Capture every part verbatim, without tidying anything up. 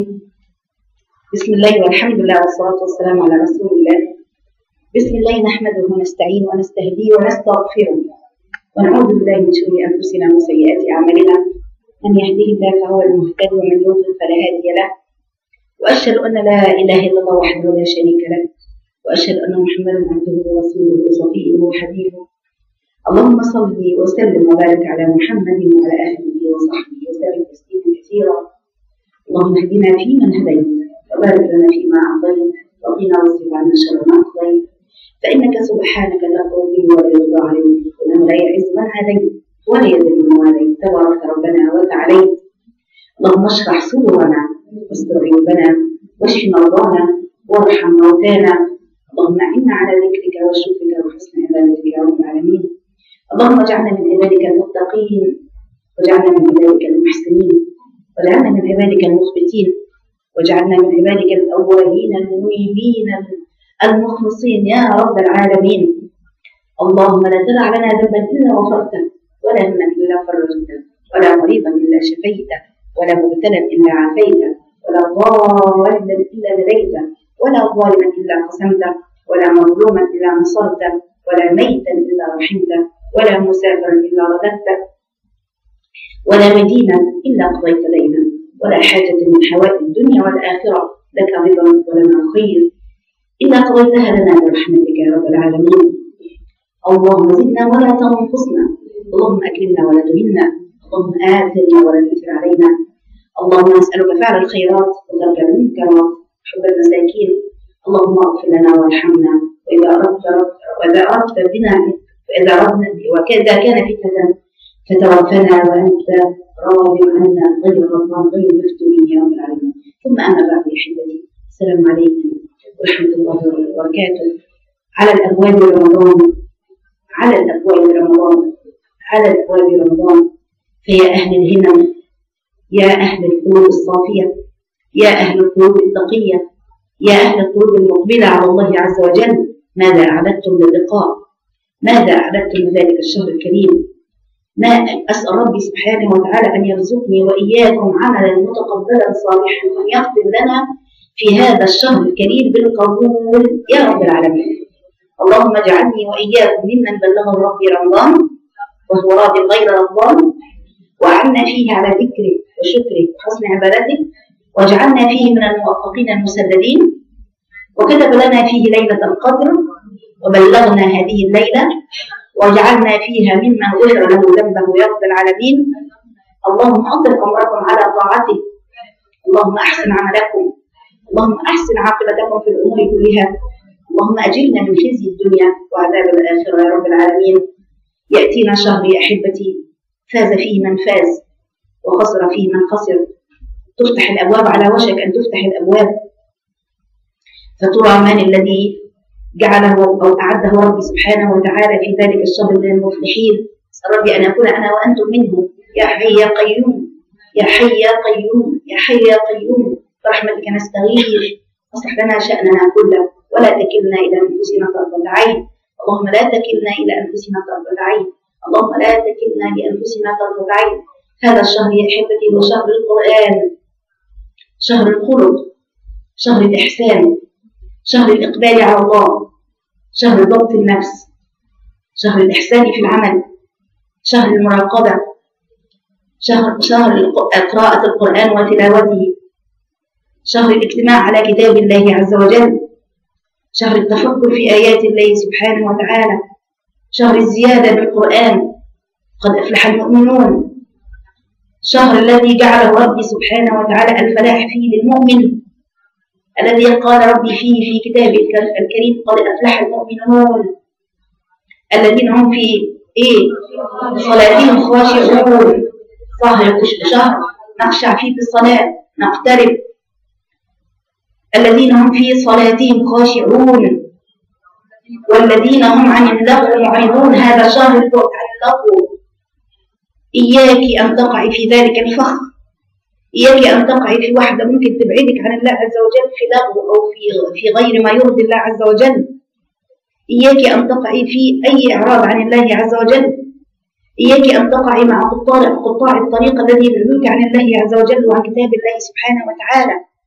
بسم الله والحمد لله والصلاة والسلام على رسول الله. بسم الله نحمده ونستعين ونستهديه ونستغفره ونعوذ بالله من شرور أنفسنا وسيئات أعمالنا. من يهديه الله فهو المهتد ومن يضلل فلا هادي له. وأشهد أن لا إله إلا الله وحده لا شريك له، وأشهد أن محمدا عبده ورسوله وصفيه وحبيبه. اللهم صل وسلم وبارك على محمد وعلى آله وصحبه وسلم تسليما كثيرا. اللهم اهدنا فيمن هديت وبارك لنا فيما أعطيت وقنا واصرف عنا شر ما قضيت، فإنك سبحانك تقضي ولا يقضى عليك، وإنه لا يعز من هديت ولا يذل من واليت، تبارك ربنا وتعاليت. اللهم اشرح صدورنا واستر عيوبنا واشف مرضانا وارحم موتانا. اللهم أعنا على ذكرك وشكرك وحسن عبادتك يا رب العالمين. اللهم اجعلنا من عبادك المتقين، واجعلنا من عبادك المحسنين، واجعلنا من عبادك المخبتين، واجعلنا من عبادك الأولين المنيبين المخلصين يا رب العالمين. اللهم لا تدع لنا ذنبا إلا غفرته، ولا هما إلا فرجته، ولا مريضا إلا شفيته، ولا مبتلا إلا عافيته، ولا ضالا إلا هديته، ولا ظالما إلا قسمته، ولا مظلوما إلا نصرته، ولا ميتا إلا رحمته، ولا مسافرا إلا رددته، ولا مدينا إلا قضيت لينا، ولا حاجة من حوائج الدنيا والآخرة لك رضا ولنا خير إلا قضيتها لنا برحمتك يا رب العالمين. اللهم زدنا ولا تنقصنا، اللهم أكرمنا ولا تهنا، اللهم آثرنا ولا تؤثر علينا. اللهم نسألك فعل الخيرات وترك المنكرات وحب المساكين. اللهم اغفر لنا وارحمنا، وإذا أردت وإذا أردت بنا وإذا أردنا وكذا كان فتنة فتوفنا وأنت راض عنا غير غضبان غير مفتونين يا رب العالمين. ثم أما بعد يا أحبتي، السلام عليكم ورحمة الله وبركاته. على الأبواب رمضان، على الأبواب رمضان، على الأبواب رمضان. فيا أهل الهمم، يا أهل القلوب الصافية، يا أهل القلوب التقية، يا أهل القلوب المقبلة على الله عز وجل، ماذا أعددتم للقاء؟ ماذا أعددتم لذلك الشهر الكريم؟ ما أسأل ربي سبحانه وتعالى أن يرزقني وإياكم عملا متقبلا صالحا، وأن يختم لنا في هذا الشهر الكريم بالقبول يا رب العالمين. اللهم اجعلني وإياكم ممن بلغه ربي رمضان وهو راض غير رمضان، وأعنا فيه على ذكره وشكره وحسن عبادته، واجعلنا فيه من الموفقين المسددين، وكتب لنا فيه ليلة القدر وبلغنا هذه الليلة، واجعلنا فيها ممن غفر له ذنبه يا رب العالمين. اللهم أطل أمركم على طاعته، اللهم أحسن عملكم، اللهم أحسن عاقبتكم في الأمور كلها، اللهم أجرنا من خزي الدنيا وعذاب الآخرة يا رب العالمين. يأتينا شهر يا أحبتي فاز فيه من فاز وخسر فيه من خسر. تفتح الأبواب على وشك أن تفتح الأبواب، فترى من الذي جعله أو أعده ربي سبحانه وتعالى في ذلك الشهر من المفلحين. أسأل ربي أن أكون أنا وأنتم منهم يا حي يا قيوم، يا حي يا قيوم، يا حي يا قيوم، برحمتك نستغيث. أصلح لنا شأننا كله ولا تكلنا إلى أنفسنا طرفة عين. اللهم لا تكلنا إلى أنفسنا طرفة عين، اللهم لا تكلنا لأنفسنا طرفة عين. هذا الشهر يا أحبتي هو شهر القرآن، شهر الخلق، شهر الإحسان، شهر الإقبال على الله، شهر ضبط النفس، شهر الإحسان في العمل، شهر المراقبة، شهر شهر قراءة القرآن وتلاوته، شهر الاجتماع على كتاب الله عز وجل، شهر التفكر في آيات الله سبحانه وتعالى، شهر الزيادة بالقرآن، قد أفلح المؤمنون، شهر الذي جعله ربي سبحانه وتعالى الفلاح فيه للمؤمن، الذي قال ربي فيه في كتابه الكريم قد أفلح المؤمنون الذين هم في إيه؟ صلاتهم خاشعون. شهر نخشع فيه في الصلاة، نقترب. الذين هم في صلاتهم خاشعون والذين هم عن اللغو معرضون. هذا شهر البعد عن اللغو. إياك أن تقعي في ذلك الفخ، إياك أن تقعي في واحدة ممكن تبعدك عن الله عز وجل في لغو أو في في غير ما يرضي الله عز وجل. إياك أن تقعي في أي إعراض عن الله عز وجل. إياك أن تقعي مع قطاع قطاع الطريق الذي يبعدوك عن الله عز وجل وعن كتاب الله سبحانه وتعالى.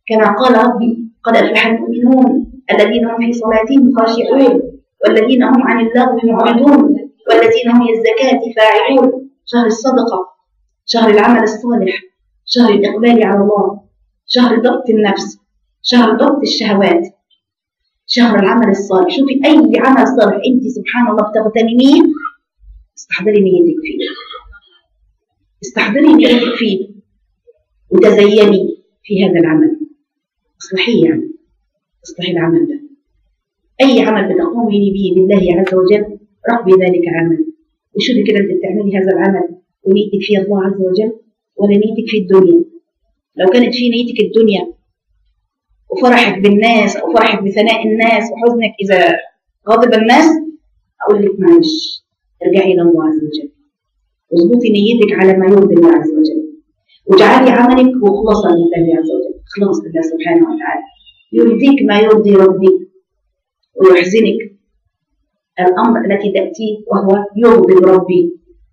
كما قال ربي قد أفلح المؤمنون الذين هم في صلاتهم خاشعون والذين هم عن اللغو معرضون والذين هم للزكاة فاعلون. شهر الصدقة، شهر العمل الصالح، شهر الإقبال على الله، شهر ضبط النفس، شهر ضبط الشهوات، شهر العمل الصالح. شوفي أي عمل صالح أنت سبحان الله بتغتنميه استحضري نيتك فيه، استحضري نيتك فيه وتزيني في هذا العمل، اصلحيه يعني اصلحي العمل ده. أي عمل بتقومي به لله عز وجل ربي ذلك عمل، وشوفي كده أنت بتعملي هذا العمل ونيتك في الله عز وجل ولا نيتك في الدنيا. لو كانت في نيتك الدنيا وفرحك بالناس أو فرحك بثناء الناس وحزنك إذا غضب الناس، أقول لك معلش ارجعي إلى الله عز وجل واظبطي نيتك على ما يرضي الله عز وجل واجعلي عملك مخلصا لله عز وجل، إخلاص لله سبحانه وتعالى، يرضيك ما يرضي ربي ويحزنك الأمر التي تأتيه وهو يغضب ربي.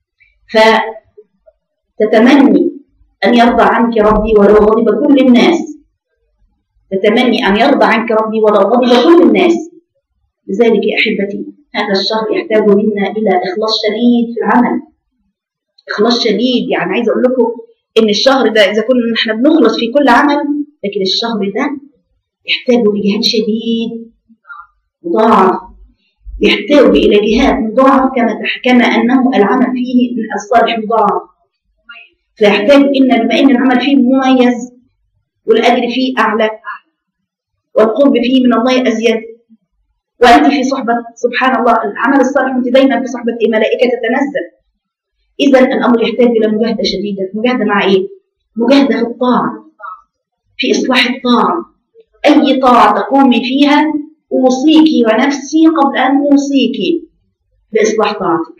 فتتمني أن يرضى عنك ربي ولو غضب كل الناس، تتمني أن يرضى عنك ربي ولو غضب كل الناس. لذلك يا أحبتي هذا الشهر يحتاج منا إلى إخلاص شديد في العمل، إخلاص شديد. يعني عايزة أقول لكم إن الشهر ده إذا كنا نحن بنخلص في كل عمل، لكن الشهر ده يحتاج لجهاد شديد مضاعف، يحتاج إلى جهاد مضاعف كما كما أنه العمل فيه الصالح مضاعف. فيحتاج إن بما إن العمل فيه مميز والأجر فيه أعلى والقرب فيه من الله أزيد، وأنت في صحبة سبحان الله العمل الصالح أنت دايما في صحبة ملائكة تتنزل. إذا الأمر يحتاج إلى مجاهدة شديدة. مجاهدة مع إيه؟ مجاهدة في الطاعة، في إصلاح الطاعة. أي طاعة تقومي فيها أوصيكي ونفسي قبل أن أوصيكي بإصلاح طاعتك.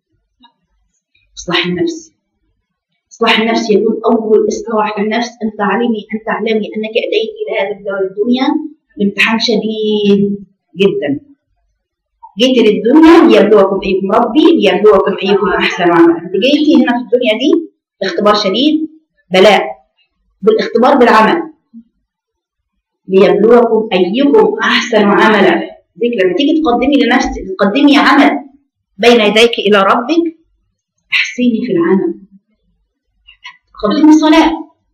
إصلاح النفس، إصلاح النفس يكون أول إصلاح النفس أن تعلمي أن تعلمي أنك أتيت إلى هذا الدار الدنيا لامتحان شديد جدا. جيت للدنيا ليبلوكم أيكم ربي ليبلوكم أيكم أحسن عملا. أنت جيتي هنا في الدنيا دي اختبار شديد، بلاء بالاختبار بالعمل، ليبلوكم أيكم أحسن عملا. ذيك لما تيجي تقدمي لنفسك تقدمي عمل بين يديك إلى ربك، احسني في العمل. قدمي صلاة،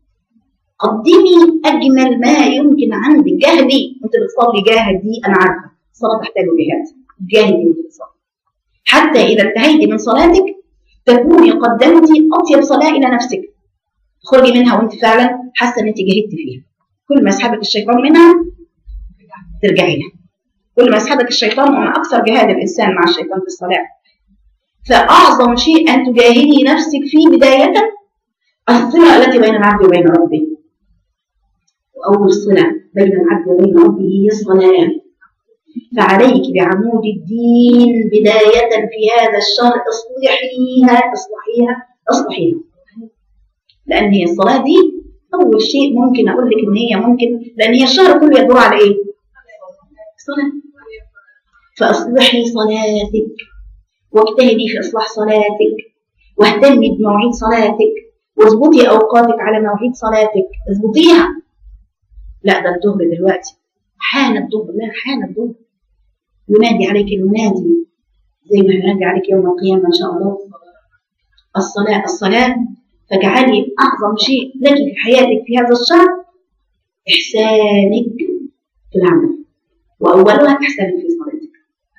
قدمي أجمل ما يمكن عندك، جاهدي وأنت بتصلي، جاهدي. أنا عارفة الصلاة تحتاج جهاد، جاهدي وأنت بتصلي حتى إذا انتهيتي من صلاتك تكوني قدمتي أطيب صلاة إلى نفسك، تخرجي منها وأنت فعلا حاسة أن أنت جاهدتي فيها. كل ما يسحبك الشيطان منها ترجعي لها، كل ما يسحبك الشيطان. وما أكثر جهاد الإنسان مع الشيطان في الصلاة. فأعظم شيء أن تجاهدي نفسك فيه بداية الصلة التي بين العبد وبين ربه. وأول صلة بين العبد وبين ربه هي الصلاة. فعليك بعمود الدين بداية في هذا الشهر اصلحيها اصلحيها اصلحيها، لأن هي الصلاة دي أول شيء ممكن أقول لك إن هي ممكن، لأن هي الشهر كله يدور على إيه؟ صلاة. فأصلحي صلاتك واجتهدي في إصلاح صلاتك واهتمي بمواعيد صلاتك واظبطي أوقاتك على مواعيد صلاتك، اظبطيها. لا ده الظهر دلوقتي حان الظهر، لا حان الظهر، ينادي عليك المنادي زي ما ينادي عليك يوم القيامة إن شاء الله. الصلاة الصلاة. فاجعلي أعظم شيء لك في حياتك في هذا الشهر إحسانك في العمل، وأولها إحسانك في صلاتك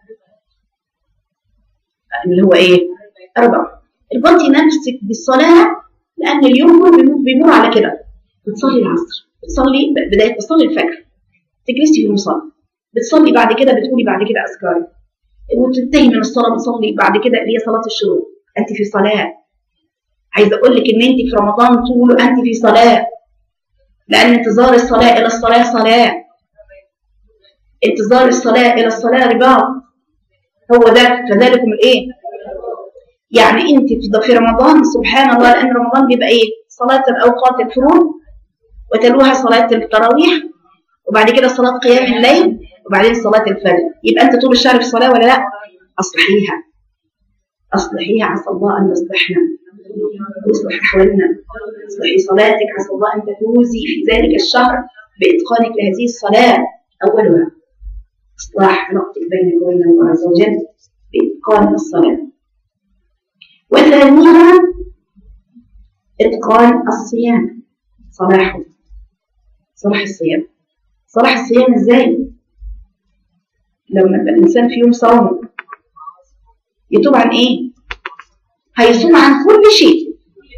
اللي هو إيه؟ أربع. اربطي نفسك بالصلاة، لأن اليوم كله بيمر على كده. بتصلي العصر، بتصلي بداية بتصلي الفجر، تجلسي في المصلى، بتصلي بعد كده بتقولي بعد كده أذكار، وتنتهي من الصلاة بتصلي بعد كده اللي هي صلاة الشروق. أنت في صلاة. عايزة أقول لك إن أنت في رمضان طوله أنت في صلاة، لأن انتظار الصلاة إلى الصلاة صلاة، انتظار الصلاة إلى الصلاة رباط. هو ده فذلكم الإيه؟ يعني أنت في رمضان سبحان الله، لأن رمضان بيبقى إيه؟ صلاة الأوقات الفروض وتلوها صلاة التراويح وبعد كده صلاة قيام الليل وبعدين صلاة الفجر. يبقى أنت طول الشهر في صلاة ولا لا؟ أصلحيها أصلحيها. عسى الله أن يصلحنا ويصلح أحوالنا. اصلحي صلاتك، عسى الله أن تفوزي في ذلك الشهر بإتقانك لهذه الصلاة. أولها إصلاح علاقتك بينك وبين الله عز وجل بإتقان الصلاة. وثانيها إتقان الصيام، صلاحه، صلاح الصيام. صلاح الصيام إزاي؟ لما يبقى الإنسان في يوم صوم يتوب عن إيه؟ هيصوم عن كل شيء،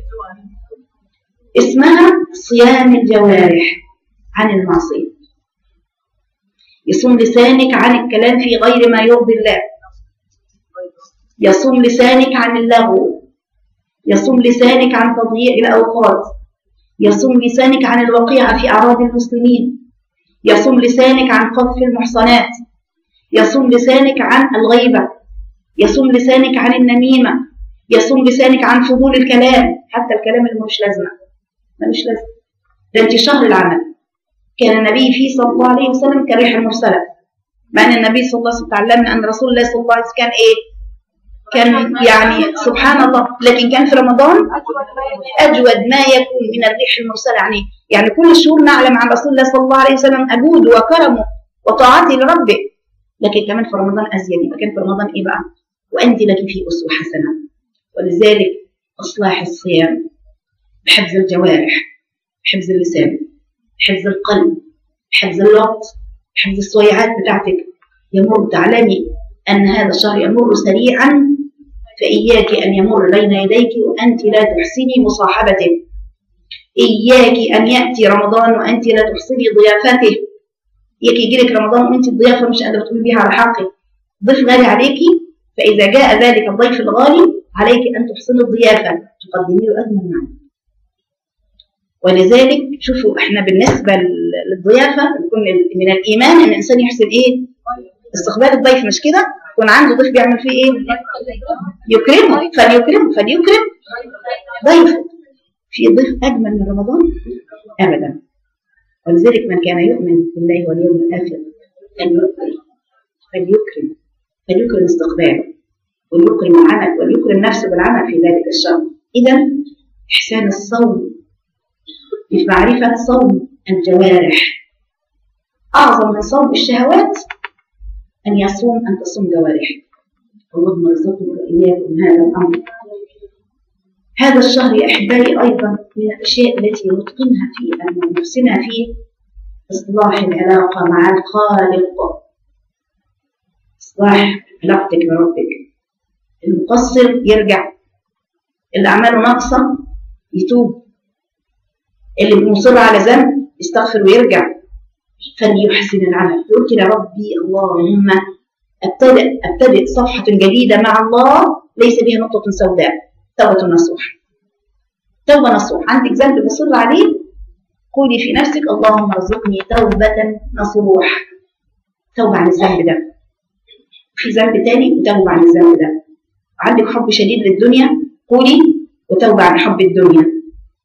اسمها صيام الجوارح عن المعصية. يصوم لسانك عن الكلام في غير ما يرضي الله، يصوم لسانك عن اللغو، يصوم لسانك عن تضييع الأوقات، يصوم لسانك عن الوقيعة في أعراض المسلمين، يصوم لسانك عن قذف المحصنات، يصوم لسانك عن الغيبة، يصوم لسانك عن النميمة، يصوم لسانك عن فضول الكلام، حتى الكلام اللي مش لازمه ملوش لازمه. ده انت شهر العمل. كان النبي فيه صلى الله عليه وسلم كالريح المرسله، مع ان النبي صلى الله عليه وسلم تعلمنا ان رسول الله صلى الله عليه وسلم كان ايه؟ كان يعني سبحان الله، لكن كان في رمضان اجود ما يكون من الريح المرسله. يعني يعني كل الشهور نعلم عن رسول الله صلى الله عليه وسلم اجود وكرمه وطاعته لربه، لكن كمان في رمضان ازيد. يبقى كان في رمضان ايه بقى؟ وانت لك فيه اسوه حسنه. ولذلك اصلاح الصيام بحفظ الجوارح، بحفظ اللسان، بحفظ القلب، بحفظ الوقت، بحفظ الصويعات بتاعتك. يمر، تعلمي أن هذا الشهر يمر سريعا، فإياك أن يمر بين يديك وأنت لا تحسني مصاحبته. إياك أن يأتي رمضان وأنت لا تحسني ضيافته. إياك يجيلك رمضان وأنت الضيافة مش قادرة تقومي بها على حقك. ضيف غالي عليكي، فإذا جاء ذلك الضيف الغالي عليك أن تحسني الضيافة، تقدمي له أجمل معنى. ولذلك شوفوا احنا بالنسبة للضيافة من الإيمان أن الإنسان يحسن إيه؟ استقبال الضيف، مش كده؟ يكون عنده ضيف بيعمل فيه إيه؟ يكرمه، فليكرمه فليكرم ضيف. في ضيف أجمل من رمضان؟ أبدا. ولذلك من كان يؤمن بالله واليوم الآخر فليكرم فليكرم فليكرم استقباله، وليكرم العمل، وليكرم نفسه بالعمل في ذلك الشهر. إذا إحسان الصوم في معرفة صوم الجوارح أعظم من صوم الشهوات، أن يصوم أن تصوم جوارح. اللهم ارزقنا وإياكم هذا الأمر. هذا الشهر يا أحبائي أيضا من الأشياء التي نتقنها فيه أن نحسنها فيه إصلاح العلاقة مع الخالق، إصلاح علاقتك بربك. المقصر يرجع، اللي أعماله ناقصة يتوب، اللي مصر على ذنب يستغفر ويرجع، فليحسن العمل. يقول كده ربي اللهم ابتدئ ابتدئ صفحة جديدة مع الله ليس بها نقطة سوداء. توبة نصوح، توبة نصوح. عندك ذنب مصر عليه، قولي في نفسك اللهم ارزقني توبة نصوح، توبة عن الذنب ده. في ذنب تاني وتوبة عن الذنب ده. عندك حب شديد للدنيا، قولي وتوبة عن حب الدنيا.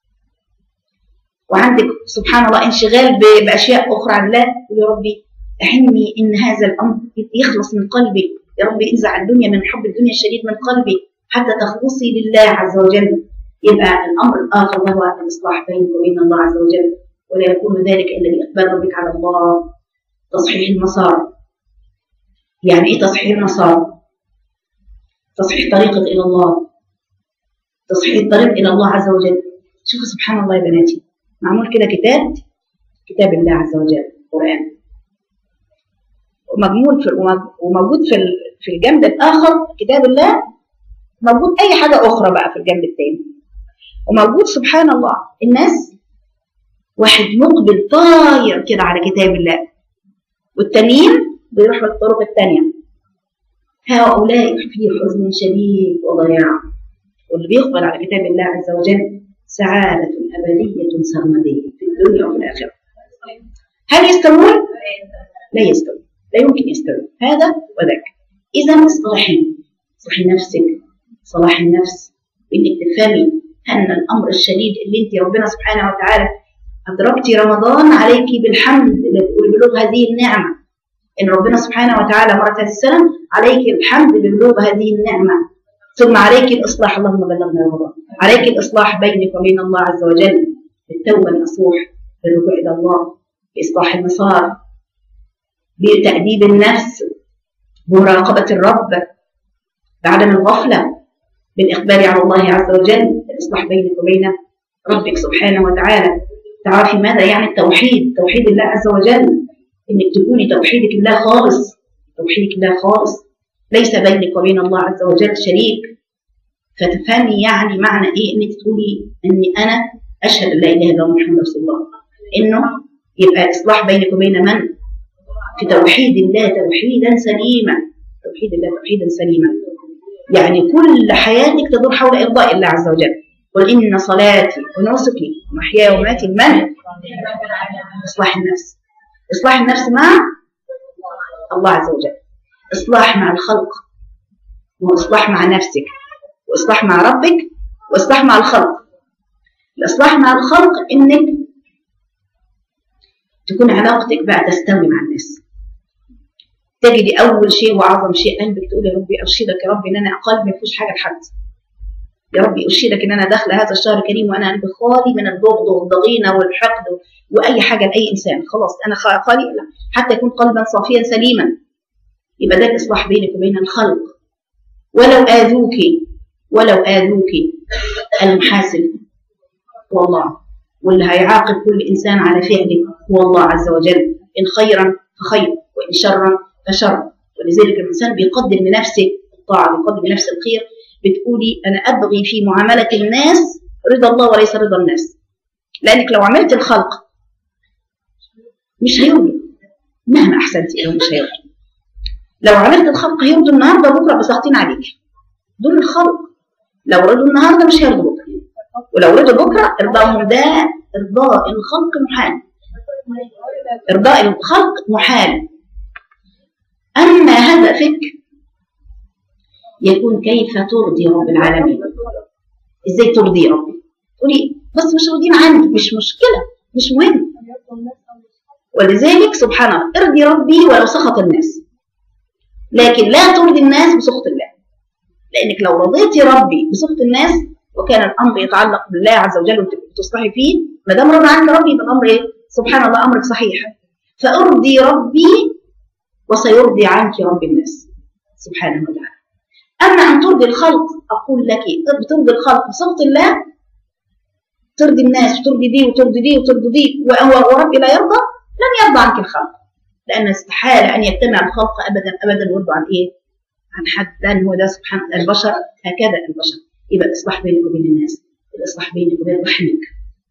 وعندك سبحان الله انشغال بأشياء أخرى عن الله، يا ربي أعني إن هذا الأمر يخلص من قلبي، يا ربي انزع الدنيا من حب الدنيا الشديد من قلبي حتى تخلصي لله عز وجل. يبقى الأمر الآخر وهو الإصلاح بينك وبين الله عز وجل، ولا يكون ذلك إلا بإقبال ربك على الله. تصحيح المسار. يعني إيه تصحيح المسار؟ تصحيح طريقك إلى الله، تصحيح الطريق إلى الله عز وجل. شوفوا سبحان الله يا بناتي، معمول كده كتاب، كتاب الله عز وجل، القرآن، ومجمول في وموجود في في الجنب الآخر كتاب الله، موجود أي حاجة أخرى بقى في الجنب الثاني، وموجود سبحان الله الناس، واحد مقبل طاير كده على كتاب الله، والتانيين بيروحوا الطرق الثانية. هؤلاء في حزن شديد وضياع، واللي بيقبل على كتاب الله عز وجل سعادة أبدية سرمدية في الدنيا وفي الآخرة. هل يستوون؟ لا يستوون، لا يمكن يستوون هذا وذاك. إذا اصطلحي، اصلحي نفسك صلاح النفس، إنك تفهمي أن الأمر الشديد اللي أنت ربنا سبحانه وتعالى أدركتي رمضان عليك بالحمد لبلوغ هذه النعمة، إن ربنا سبحانه وتعالى مرت هذه السنة عليك الحمد ببلوغ هذه النعمة، ثم عليك الإصلاح. اللهم بلغنا رمضان. عليك الإصلاح بينك وبين الله عز وجل بالتوبة النصوح، بالرجوع إلى الله، بإصلاح المسار، بتأديب النفس، بمراقبة الرب، بعدم الغفلة، بالإقبال على الله عز وجل، الإصلاح بينك وبين ربك سبحانه وتعالى. تعرفي ماذا يعني التوحيد؟ توحيد الله عز وجل، إنك تكوني توحيدك الله خالص، توحيدك الله خالص، ليس بينك وبين الله عز وجل شريك. فتفهمي يعني معنى إيه إنك تقولي إني أنا أشهد أن لا إله إلا الله محمد رسول الله، إنه يبقى إصلاح بينك وبين من؟ في توحيد الله توحيدا سليما، توحيد الله توحيدا سليما، يعني كل حياتك تدور حول إرضاء الله عز وجل. قل إن صلاتي ونسكي ومحياي ومماتي لمن؟ إصلاح النفس، إصلاح النفس مع الله عز وجل، إصلاح مع الخلق، وإصلاح مع نفسك، وإصلاح مع ربك، وإصلاح مع الخلق. الإصلاح مع الخلق إنك تكون علاقتك بقى تستوي مع الناس، تجدي أول شيء وأعظم شيء قلبك تقول يا ربي أرشدك يا ربي إن أنا قلبي ما فيهوش حاجة لحد، يا ربي أرشدك إن أنا داخلة هذا الشهر الكريم وأنا قلبي خالي من البغض والضغينة والحقد وأي حاجة لأي إنسان، خلاص أنا خالي، حتى يكون قلبا صافيا سليما. يبقى ده الإصلاح بينك وبين الخلق. ولو آذوك ولو آذوك المحاسب هو الله، واللي هيعاقب كل إنسان على فعله هو الله عز وجل، إن خيرا فخير وإن شرا فشر. ولذلك الإنسان بيقدم لنفسه الطاعة، بيقدم لنفسه الخير. بتقولي أنا أبغي في معاملة الناس رضا الله وليس رضا الناس، لأنك لو عملت الخلق مش هيرضوا مهما أحسنتي لو مش هيرضوا. لو عملت الخلق هيرضوا النهارده بكرة بساطين عليك، دول الخلق. لو رضوا النهارده مش هيرضوا بكرة، ولو رضوا بكرة إرضاهم ده إرضاء الخلق محال، إرضاء الخلق محال. أما هدفك يكون كيف ترضي رب العالمين. إزاي ترضي ربي؟ تقولي بس مش راضين عني، مش مشكلة، مش مهم. ولذلك سبحان الله ارضي ربي ولو سخط الناس، لكن لا ترضي الناس بسخط الله، لأنك لو رضيتي ربي بسخط الناس وكان الأمر يتعلق بالله عز وجل وتصلحي فيه، ما دام رضى عنك ربي يبقى الأمر إيه؟ سبحان الله أمرك صحيح. فأرضي ربي وسيرضي عنك رب الناس سبحانه وتعالى. أما أن ترضي الخلق، أقول لك بترضي الخلق بسخط الله، ترضي الناس وترضي دي وترضي دي وترضي دي وربي لا يرضى، لن يرضى عنك الخلق، لأن استحالة أن يجتمع الخلق أبدا أبدا ويرضوا عن إيه؟ عن حد، لأن هو ده سبحان البشر هكذا البشر. يبقى الإصلاح بينك وبين الناس، الإصلاح بينك وبين رحمك.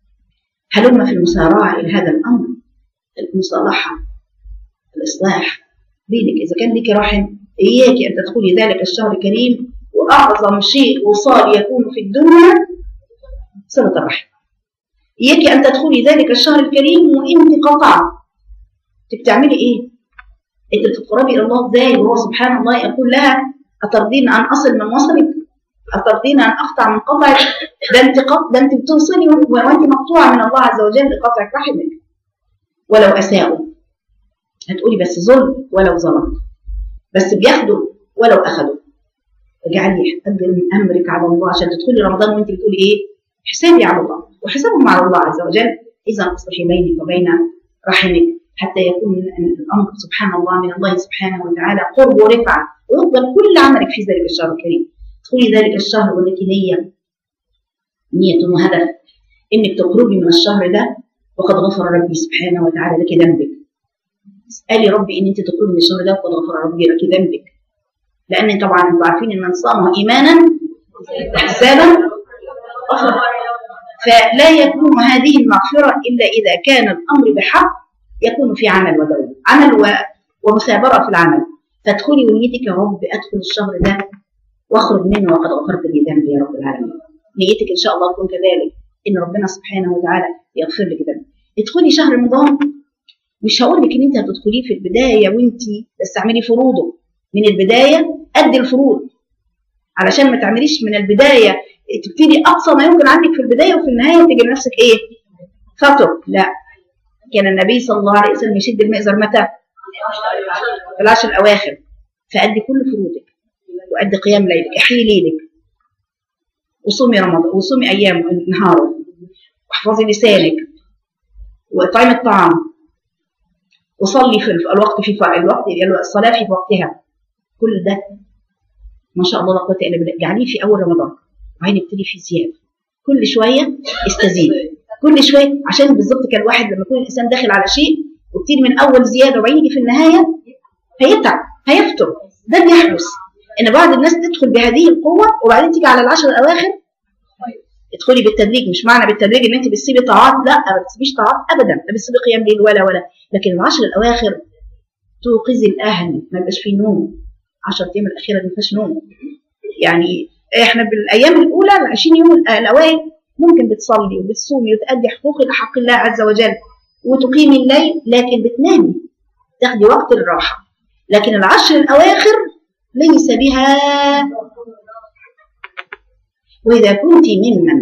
هلما في المسارعة إلى هذا الأمر، المصالحة، الإصلاح بينك. إذا كان لك رحم إياك أن تدخلي ذلك الشهر الكريم وأعظم شيء وصال يكون في الدنيا صلة الرحم. إياك أن تدخلي ذلك الشهر الكريم وأنت قطعة. بتعملي إيه؟ أنت بتقربي إلى الله إزاي وهو سبحان الله يقول لها أترضين أن أصل من وصلك؟ أترضين أن أقطع من قطعك؟ ده أنت قط... ده أنت بتوصلي وأنت مقطوعة من الله عز وجل لقطعك رحمك. ولو أساءوا هتقولي بس ظلم، ولو ظلم بس بياخدوا ولو أخذوا. اجعلي قدم أمرك على الله عشان تدخلي رمضان وأنت بتقولي إيه؟ حسابي على الله وحسابهم على الله عز وجل. إذا أصلحي بينك وبين رحمك حتى يكون الأمر سبحان الله من الله سبحانه وتعالى قرب ورفعة، ويقبل كل عملك في ذلك الشهر الكريم. تدخلي ذلك الشهر ولك نية، نية وهدف إنك تقربي من الشهر ده وقد غفر ربي سبحانه وتعالى لك ذنبك. اسألي ربي إن أنت تقربي من الشهر ده وقد غفر ربي لك ذنبك، لأن طبعا أنتم عارفين إن من صام إيمانا واحتسابا غفر. فلا يكون هذه المغفرة إلا إذا كان الأمر بحق يكون في عمل ودولة، عمل و... ومثابرة في العمل. فادخلي ونيتك يا رب أدخل الشهر ده واخرج منه وقد غفرت لي ذنبي يا رب العالمين. نيتك إن شاء الله تكون كذلك، إن ربنا سبحانه وتعالى يغفر لك ذنبك. ادخلي شهر رمضان، مش هقول لك إن أنت هتدخليه في البداية وأنت بس اعملي فروضه من البداية، أدي الفروض علشان ما تعمليش من البداية تبتدي أقصى ما يمكن عندك في البداية وفي النهاية تجي لنفسك إيه؟ فتر. لا، كان النبي صلى الله عليه وسلم يشد المئزر متى؟ في العشر الأواخر. فأدي كل فروضك وأدي قيام ليلك، احيي ليلك وصومي رمضان وصومي أيام نهاره، واحفظي لسانك وإطعمي الطعام وصلي في الوقت في الوقت الصلاه في وقتها. كل ده ما شاء الله لا قوه الا بالله. اجعليه في اول رمضان وعين ابتدي في زياده، كل شويه استزيد، كل شويه، عشان بالظبط كان الواحد لما يكون الانسان داخل على شيء وابتدي من اول زياده وبعدين يجي في النهايه هيتعب هيفتر. ده بيحدث ان بعض الناس تدخل بهذه القوه وبعدين تيجي على العشر الاواخر ادخلي بالتدريج. مش معنى بالتدريج ان انت بتسيبي طاعات، لا ما بتسيبيش طاعات ابدا، لا بتسيبي قيام ليل ولا ولا لكن العشر الاواخر توقظي الاهل، ما يبقاش فيه نوم. عشر ايام الاخيره ما فيهاش نوم. يعني احنا بالايام الاولى ال عشرين يوم الاوائل ممكن بتصلي وبتصومي وتأدي حقوق حق الله عز وجل وتقيمي الليل، لكن بتنامي تاخدي وقت الراحه. لكن العشر الاواخر ليس بها. واذا كنت ممن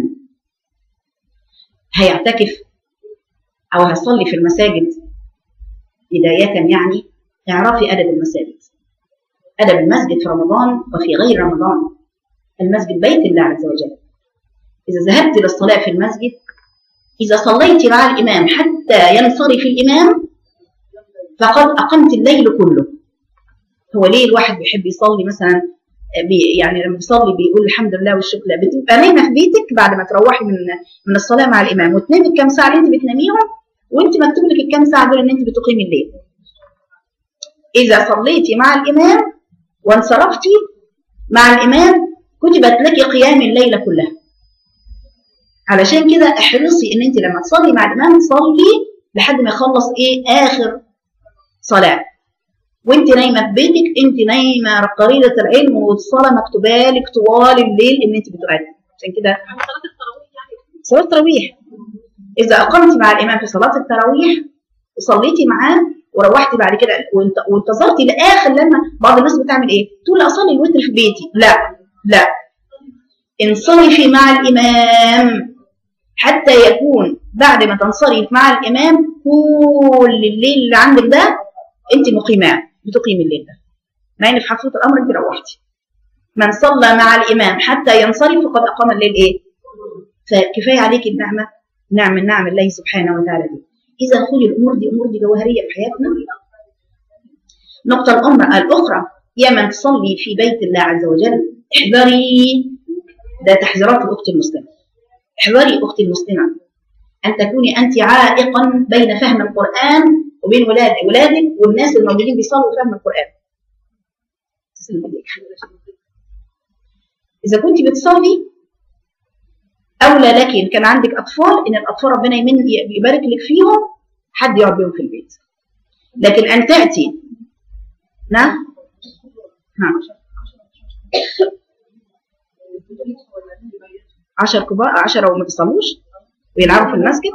هيعتكف او هيصلي في المساجد بدايه، يعني اعرفي ادب المساجد. ادب المسجد في رمضان وفي غير رمضان. المسجد بيت الله عز وجل. اذا ذهبت للصلاه في المسجد، اذا صليت مع الامام حتى ينصرف الامام فقد اقمت الليل كله. هو ليه الواحد بيحب يصلي مثلا بي يعني لما بيصلي بيقول الحمد لله والشكر؟ لا، بتبقى نايمه في بيتك بعد ما تروحي من من الصلاه مع الامام وتنامي الكام ساعه اللي انت بتناميهم، وانت مكتوب لك الكام ساعه دول ان انت بتقيمي الليل. اذا صليتي مع الامام وانصرفتي مع الامام كتبت لك قيام الليله كلها. علشان كده احرصي ان انت لما تصلي مع الامام تصلي لحد ما يخلص ايه اخر صلاه، وانت نايمه في بيتك، انت نايمه قريره العلم والصلاه مكتوبه لك طوال الليل ان انت بتقعدي. عشان كده صلاه التراويح، يعني صلاه التراويح اذا اقمتي مع الامام في صلاه التراويح وصليتي معاه وروحتي بعد كده وانتظرتي لاخر، لما بعض الناس بتعمل ايه؟ تقول اصلي الوتر في بيتي. لا لا، انصرفي مع الامام حتى يكون بعد ما تنصرف مع الامام كل الليل اللي عندك ده انت مقيماه بتقيم الليل ده، مع ان في حقيقه الامر انت روحتي. من صلى مع الامام حتى ينصرف فقد اقام الليل ايه؟ فكفايه عليك النعمه، نعم من نعم الله سبحانه وتعالى دي. اذا خذي الامور دي امور دي جوهريه في حياتنا. النقطه الامر الاخرى، يا من تصلي في بيت الله عز وجل احذري، ده تحذيرات الاخت المسلمه. احذري اختي المسلمه ان تكوني انت عائقا بين فهم القران وبين ولاد ولادك والناس الموجودين بيصلوا فهم القران. اذا كنت بتصلي اولى لك ان كان عندك اطفال ان الاطفال ربنا يمن يبارك لك فيهم حد يقعد بيهم في البيت. لكن ان تاتي نعم ها عشر كبار عشرة وما بيصلوش ويلعبوا في المسجد،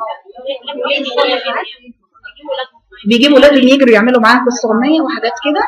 بيجيبوا ولادهم يجروا يعملوا معاهم قصه اغنيه وحاجات كده.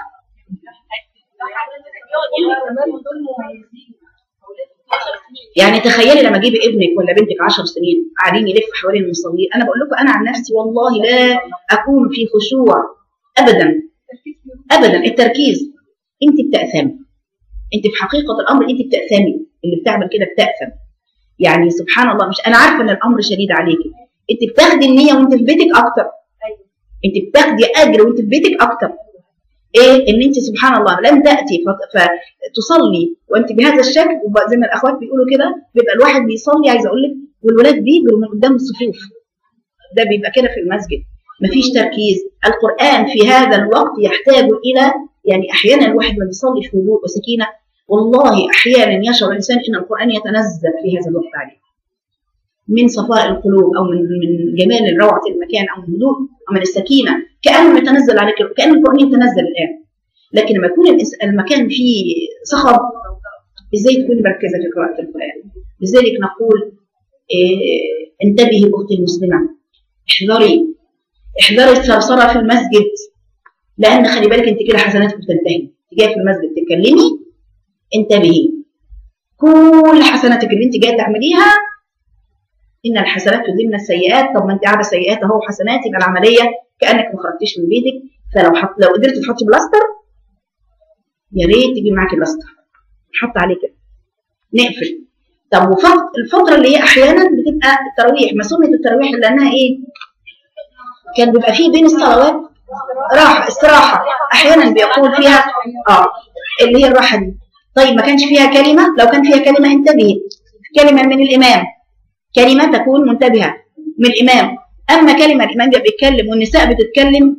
يعني تخيلي لما اجيب ابنك ولا بنتك عشر سنين قاعدين يلف حوالين المصلين. انا بقول لكم انا عن نفسي والله لا اكون في خشوع ابدا ابدا. التركيز انت بتأثمي، انت في حقيقه الامر انت بتأثمي، اللي بتعمل كده بتأثم. يعني سبحان الله، مش انا عارفه ان الامر شديد عليكي، انت بتاخدي النيه وانت في بيتك اكتر، انت بتاخدي اجر وانت في بيتك اكتر. ايه ان انت سبحان الله لم تاتي فتصلي وانت بهذا الشكل. وزي ما الاخوات بيقولوا كده بيبقى الواحد بيصلي، عايزه اقول لك، والولاد بيجروا من قدام الصفوف. ده بيبقى كده في المسجد، مفيش تركيز. القران في هذا الوقت يحتاج الى، يعني احيانا الواحد ما بيصلي في هدوء وسكينه، والله احيانا يشعر الانسان ان القران يتنزل في هذا الوقت عليه من صفاء القلوب او من من جمال روعه المكان او من هدوء او من السكينه، كانه يتنزل عليك، كان القران يتنزل الان. لكن لما يكون المكان فيه صخب ازاي تكوني مركزه في قراءه القران؟ لذلك نقول إيه، انتبهي اختي المسلمه، احذري احذري الثرثره في المسجد، لان خلي بالك انت كده حسناتك بتنتهي. جايه في المسجد تتكلمي، انتبهي، كل حسناتك اللي انت جايه تعمليها ان الحسنات تذهبن السيئات. طب ما انت قاعده سيئات اهو حسنات، يبقى العمليه كانك ما خرجتيش من بيتك. فلو حط لو قدرتي تحطي بلاستر يا ريت تجيبي معاكي بلاستر نحط عليه كده نقفل. طب وفقط الفتره اللي هي احيانا بتبقى التراويح، ما سنه التراويح لانها ايه؟ كان بيبقى فيه بين الصلوات راحة استراحة، أحيانا بيقول فيها آه اللي هي الراحة دي. طيب ما كانش فيها كلمة، لو كان فيها كلمة انتبهي، كلمة من الإمام، كلمة تكون منتبهة من الإمام. أما كلمة الإمام بيتكلم والنساء بتتكلم،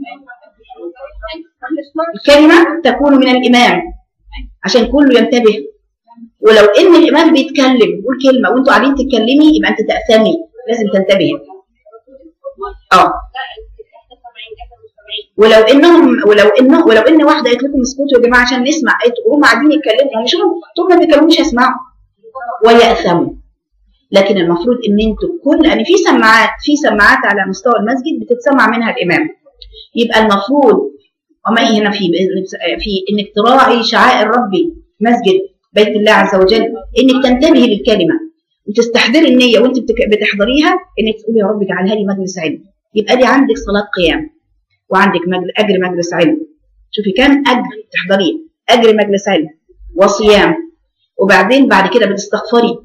الكلمة تكون من الإمام عشان كله ينتبه. ولو إن الإمام بيتكلم يقول كلمة وأنتوا قاعدين تتكلمي يبقى أنت تأثمي، لازم تنتبهي. آه ولو انهم ولو انه ولو ان واحده قالت لكم اسكتوا يا جماعه عشان نسمع، هم قاعدين يتكلموا مش هم طول ما بيتكلموش يسمعوا ويأثموا. لكن المفروض ان انتوا كل ان في سماعات في سماعات على مستوى المسجد بتتسمع منها الامام، يبقى المفروض وما هنا في في انك تراعي شعائر ربي مسجد بيت الله عز وجل، انك تنتبهي للكلمه وتستحضري النيه وانت بتحضريها انك تقولي يا رب اجعلها لي مجلس علم. يبقى دي عندك صلاه قيام وعندك اجر مجلس علم. شوفي كم اجر تحضريه، اجر مجلس علم وصيام. وبعدين بعد كده بتستغفري،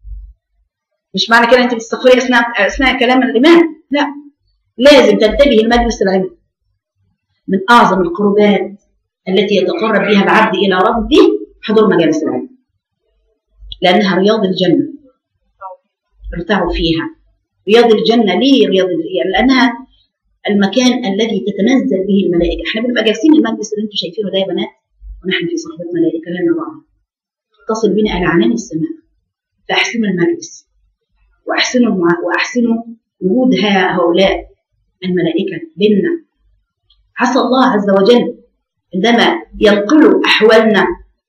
مش معنى كده انت بتستغفري اثناء اثناء كلام الامام، لا، لازم تنتبهي لمجلس العلم. من اعظم القربات التي يتقرب بها العبد الى ربه حضور مجالس العلم، لانها رياض الجنه، ارتعوا فيها. رياض الجنه ليه رياض الجنة؟ لانها المكان الذي تتنزل به الملائكه. احنا بنبقى جالسين المجلس اللي انتم شايفينه ده يا بنات ونحن في صحبه ملائكه لا نراها، تصل بنا الى عنان السماء. فاحسنوا المجلس واحسنوا واحسنوا وجود هؤلاء الملائكه بيننا. عسى الله عز وجل عندما ينقلوا احوالنا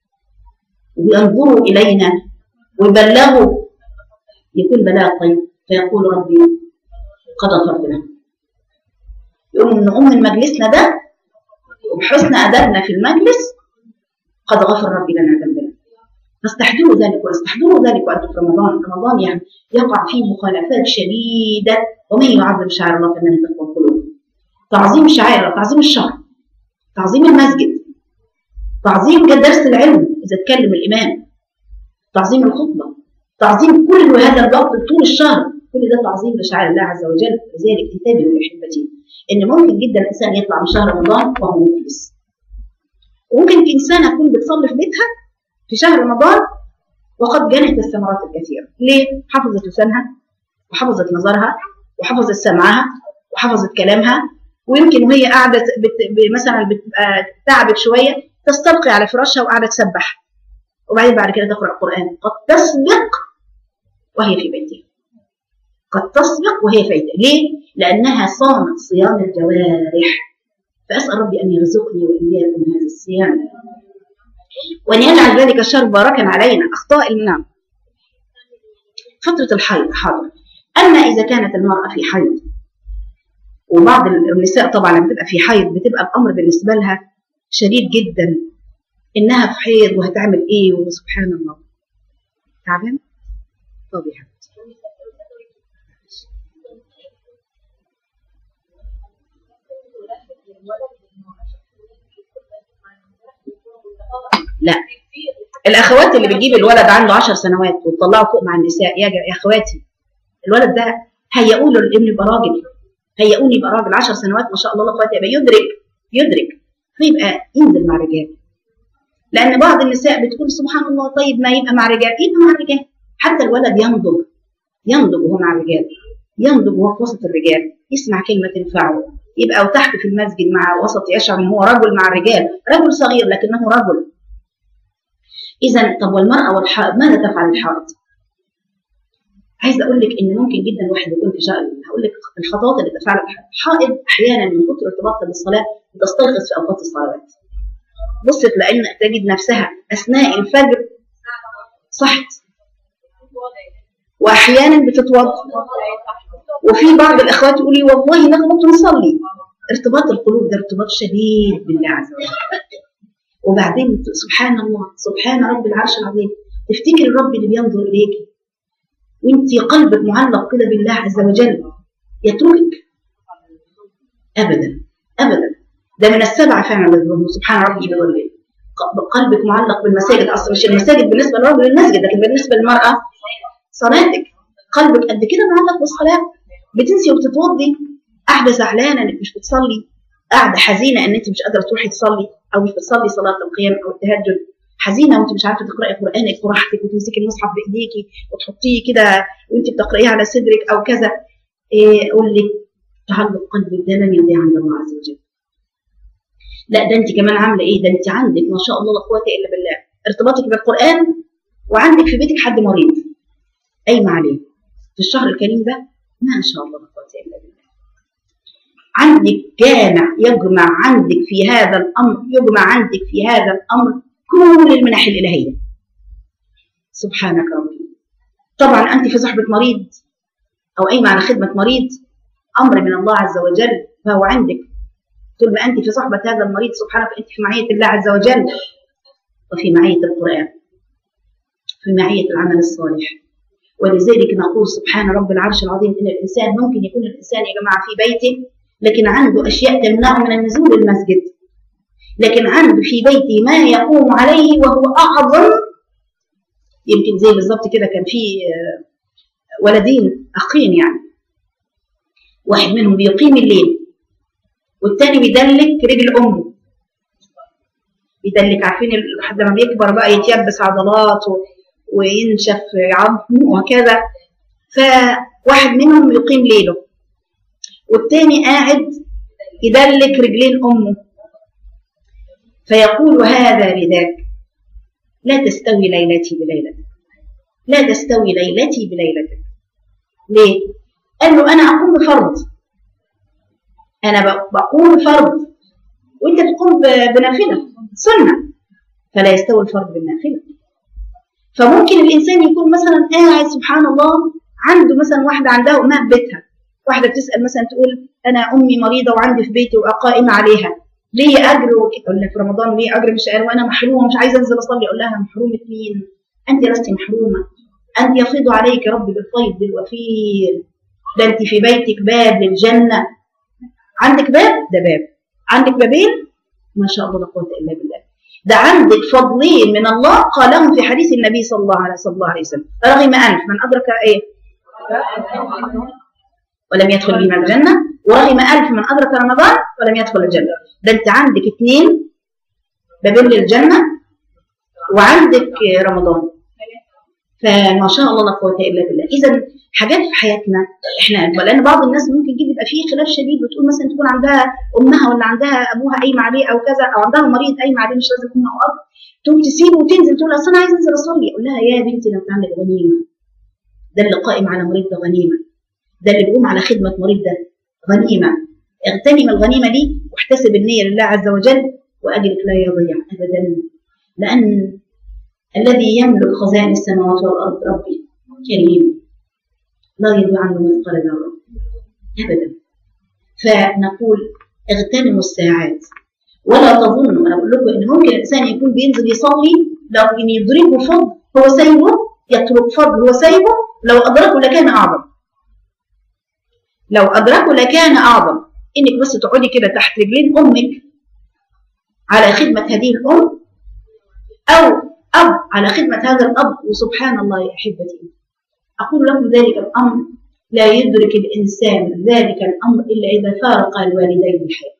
وينظروا الينا ويبلغوا يكون بلاغ طيب، فيقول ربي قد غفرت له. يقوم ان ام مجلسنا ده وبحسن ادبنا في المجلس قد غفر ربي لنا ذنبنا. فاستحضروا ذلك واستحضروا ذلك وانتم في رمضان. رمضان يعني يقع فيه مخالفات شديده، ومن يعظم شعائر الله فانها من تقوى القلوب. تعظيم الشعائر الله، تعظيم الشهر، تعظيم المسجد، تعظيم درس العلم اذا اتكلم الامام، تعظيم الخطبه، تعظيم كل هذا الوقت طول الشهر، كل ده تعظيم لشعائر الله عز وجل. لذلك انتبهوا يا احبتي ان ممكن جدا الانسان يطلع من شهر رمضان وهو مفلس، وممكن انسانه تكون بتصلي في بيتها في شهر رمضان وقد جنت الثمرات الكثيره. ليه؟ حفظت لسانها وحفظت نظرها وحفظت سمعها وحفظت كلامها، ويمكن وهي قاعده مثلا بتبقى تعبت شويه تستلقي على فراشها وقاعده تسبح، وبعدين بعد كده تقرا القران. قد تسبق وهي في بيتها، قد تسبق وهي في بيتها. ليه؟ لانها صامت صيام الجوارح. فاسال ربي ان يرزقني واياكم هذا الصيام وان يجعل ذلك الشهر مباركا علينا. اخطاء النوم فتره الحيض حاضر. اما اذا كانت المراه في حيض، وبعض النساء طبعا لما بتبقى في حيض بتبقى الامر بالنسبه لها شديد جدا، انها في حيض وهتعمل ايه، وسبحان الله تعبان. طب يا حبيبتي لا، الاخوات اللي بتجيب الولد عنده عشر سنوات وتطلعه فوق مع النساء، يا يا اخواتي الولد ده هيقول له الابن يبقى راجل، هيقوني يبقى راجل عشر سنوات ما شاء الله اخواتي، يبقى يدرك يدرك فيبقى ينزل مع رجال. لان بعض النساء بتقول سبحان الله طيب ما يبقى مع رجال، يبقى مع رجال. حتى الولد ينضج ينضج وهو مع الرجال، ينضج وهو في وسط الرجال، يسمع كلمه تنفعه، يبقى وتحت في المسجد مع وسط يشعر ان هو رجل مع الرجال، رجل صغير لكنه رجل. اذا طب والمراه والحائض ماذا تفعل الحائض؟ عايزه اقول لك ان ممكن جدا الواحد يكون في شهر، هقول لك الخطوات اللي تفعلها الحائض. احيانا من كثر ارتباطها بالصلاه بتستيقظ في اوقات الصلوات، بص تلاقي تجد نفسها اثناء الفجر صحت، واحيانا بتتوضا، وفي بعض الاخوات يقول لي والله نغلط ونصلي. ارتباط القلوب ده ارتباط شديد بالله عز وجل. وبعدين سبحان الله سبحان رب العرش العظيم، تفتكر الرب اللي بينظر اليك وانت قلبك معلق كده بالله عز وجل يتركك؟ ابدا ابدا. ده من السبعه فعلا سبحان ربي بظله. قلبك معلق بالمساجد، اصلا مش المساجد بالنسبه للرجل المسجد، لكن بالنسبه للمراه صلاتك قلبك قد كده معلق بالصلاه، بتنسي وبتتوضي، قاعده زعلانه انك مش بتصلي، قاعده حزينه ان انت مش قادره تروحي تصلي او مش بتصلي صلاه القيام او التهجد، حزينه وانت مش عارفه تقراي قرانك براحتك وتمسكي المصحف بايديكي وتحطيه كده وانت بتقرايه على صدرك او كذا، إيه اقول لك تعلق قلبك ده لن يضيع عند الله عز وجل. لا ده انت كمان عامله ايه؟ ده انت عندك ما شاء الله لا قوه الا بالله ارتباطك بالقران، وعندك في بيتك حد مريض قايمه عليه في الشهر الكريم ده، ما شاء الله لا قوه الا بالله. عندك جامع يجمع عندك في هذا الامر، يجمع عندك في هذا الامر كل المنح الالهيه. سبحانك ربي. طبعا انت في صحبه مريض او قايمه على خدمه مريض، امر من الله عز وجل، فهو عندك طول ما انت في صحبه هذا المريض سبحانك انت في معيه الله عز وجل، وفي معيه القران، في معيه العمل الصالح. ولذلك نقول سبحان رب العرش العظيم ان الانسان ممكن يكون الانسان يا جماعه في بيته لكن عنده اشياء تمنعه من النزول المسجد، لكن عنده في بيته ما يقوم عليه وهو اعظم. يمكن زي بالظبط كده كان في ولدين اخين يعني، واحد منهم بيقيم الليل والتاني بيدلك رجل امه، بيدلك عارفين الواحد لما بيكبر بقى يتيبس عضلات وينشف عظمه وكذا، فواحد منهم يقيم ليله والتاني قاعد يدلك رجلين امه، فيقول هذا لذاك لا تستوي ليلتي بليلتك، لا تستوي ليلتي بليلتك. ليه؟ قال له انا اقوم بفرض، انا بقوم بفرض وانت تقوم بنافله سنه، فلا يستوي الفرض بالنافله. فممكن الانسان يكون مثلا قاعد سبحان الله عنده مثلا واحده عندها امها في بيتها، واحده بتسال مثلا تقول انا امي مريضه وعندي في بيتي وقائمه عليها، ليه اجر؟ اقول لك في رمضان ليه اجر؟ مش قال وانا محرومه مش عايزه انزل اصلي. اقول لها محرومه مين؟ انت لست محرومه، انت يفيض عليك ربي بالفيض الوفير، ده انت في بيتك باب للجنه، عندك باب، ده باب، عندك بابين، ما شاء الله لا قوه الا بالله. ده عندك فضلين من الله قالهم في حديث النبي صلى الله عليه صلى الله عليه وسلم، رغم انف من ادرك ايه ولم يدخل بهما الجنه، ورغم الف من ادرك رمضان ولم يدخل الجنه. ده انت عندك اثنين بابين للجنه وعندك رمضان، فما شاء الله لا قوه الا بالله. اذا حاجات في حياتنا احنا، لان بعض الناس ممكن يجي يبقى فيه خلاف شديد وتقول مثلا تكون عندها امها ولا عندها ابوها قايمه عليه او كذا، او عندها مريض قايمه عليه مش لازم ام او اب، تقوم تسيبه وتنزل تقول اصل انا عايزه انزل اصلي. اقول لها يا بنتي ده انت عندك غنيمه، ده اللي قائم على مريض ده غنيمه، ده اللي بيقوم على خدمه مريض ده غنيمه. اغتنم الغنيمه دي واحتسب النيه لله عز وجل واجرك لا يضيع ابدا، لان الذي يملك خزائن السماوات والارض ربي كريم لا يضيع عنه مثقال ذره ابدا. فنقول اغتنموا الساعات ولا تظنوا، انا بقول لكم ان ممكن الانسان يكون بينزل يصلي لكن يدركه فضل هو سايبه، يترك فضل هو سايبه، لو ادركه لكان اعظم، لو ادركه لكان اعظم. انك بس تقعدي كده تحت رجلين امك على خدمه هذه الام، او اب على خدمه هذا الاب، وسبحان الله يا احبتي أقول لكم ذلك الأمر لا يدرك الإنسان ذلك الأمر إلا إذا فارق الوالدين بالحياة.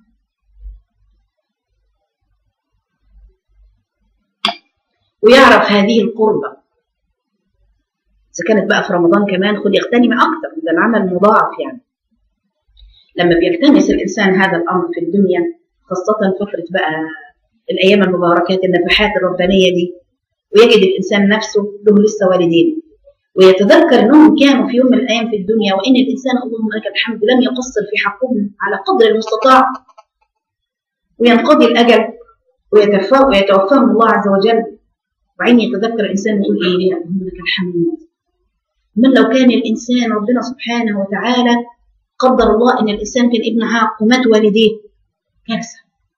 ويعرف هذه القربة. إذا كانت بقى في رمضان كمان خد يغتنم أكثر، ده العمل مضاعف يعني. لما بيلتمس الإنسان هذا الأمر في الدنيا، خاصة فترة بقى الأيام المباركات النفحات الربانية دي، ويجد الإنسان نفسه له لسه والدين، ويتذكر أنهم كانوا في يوم من الأيام في الدنيا، وإن الإنسان اللهم لك الحمد لم يقصر في حقهم على قدر المستطاع، وينقضي الأجل ويتوفاهم الله عز وجل، وعين يتذكر الإنسان يقول إيه اللهم لك الحمد. من لو كان الإنسان ربنا سبحانه وتعالى قدر الله أن الإنسان كان ابن عاق ومات والديه، كارثة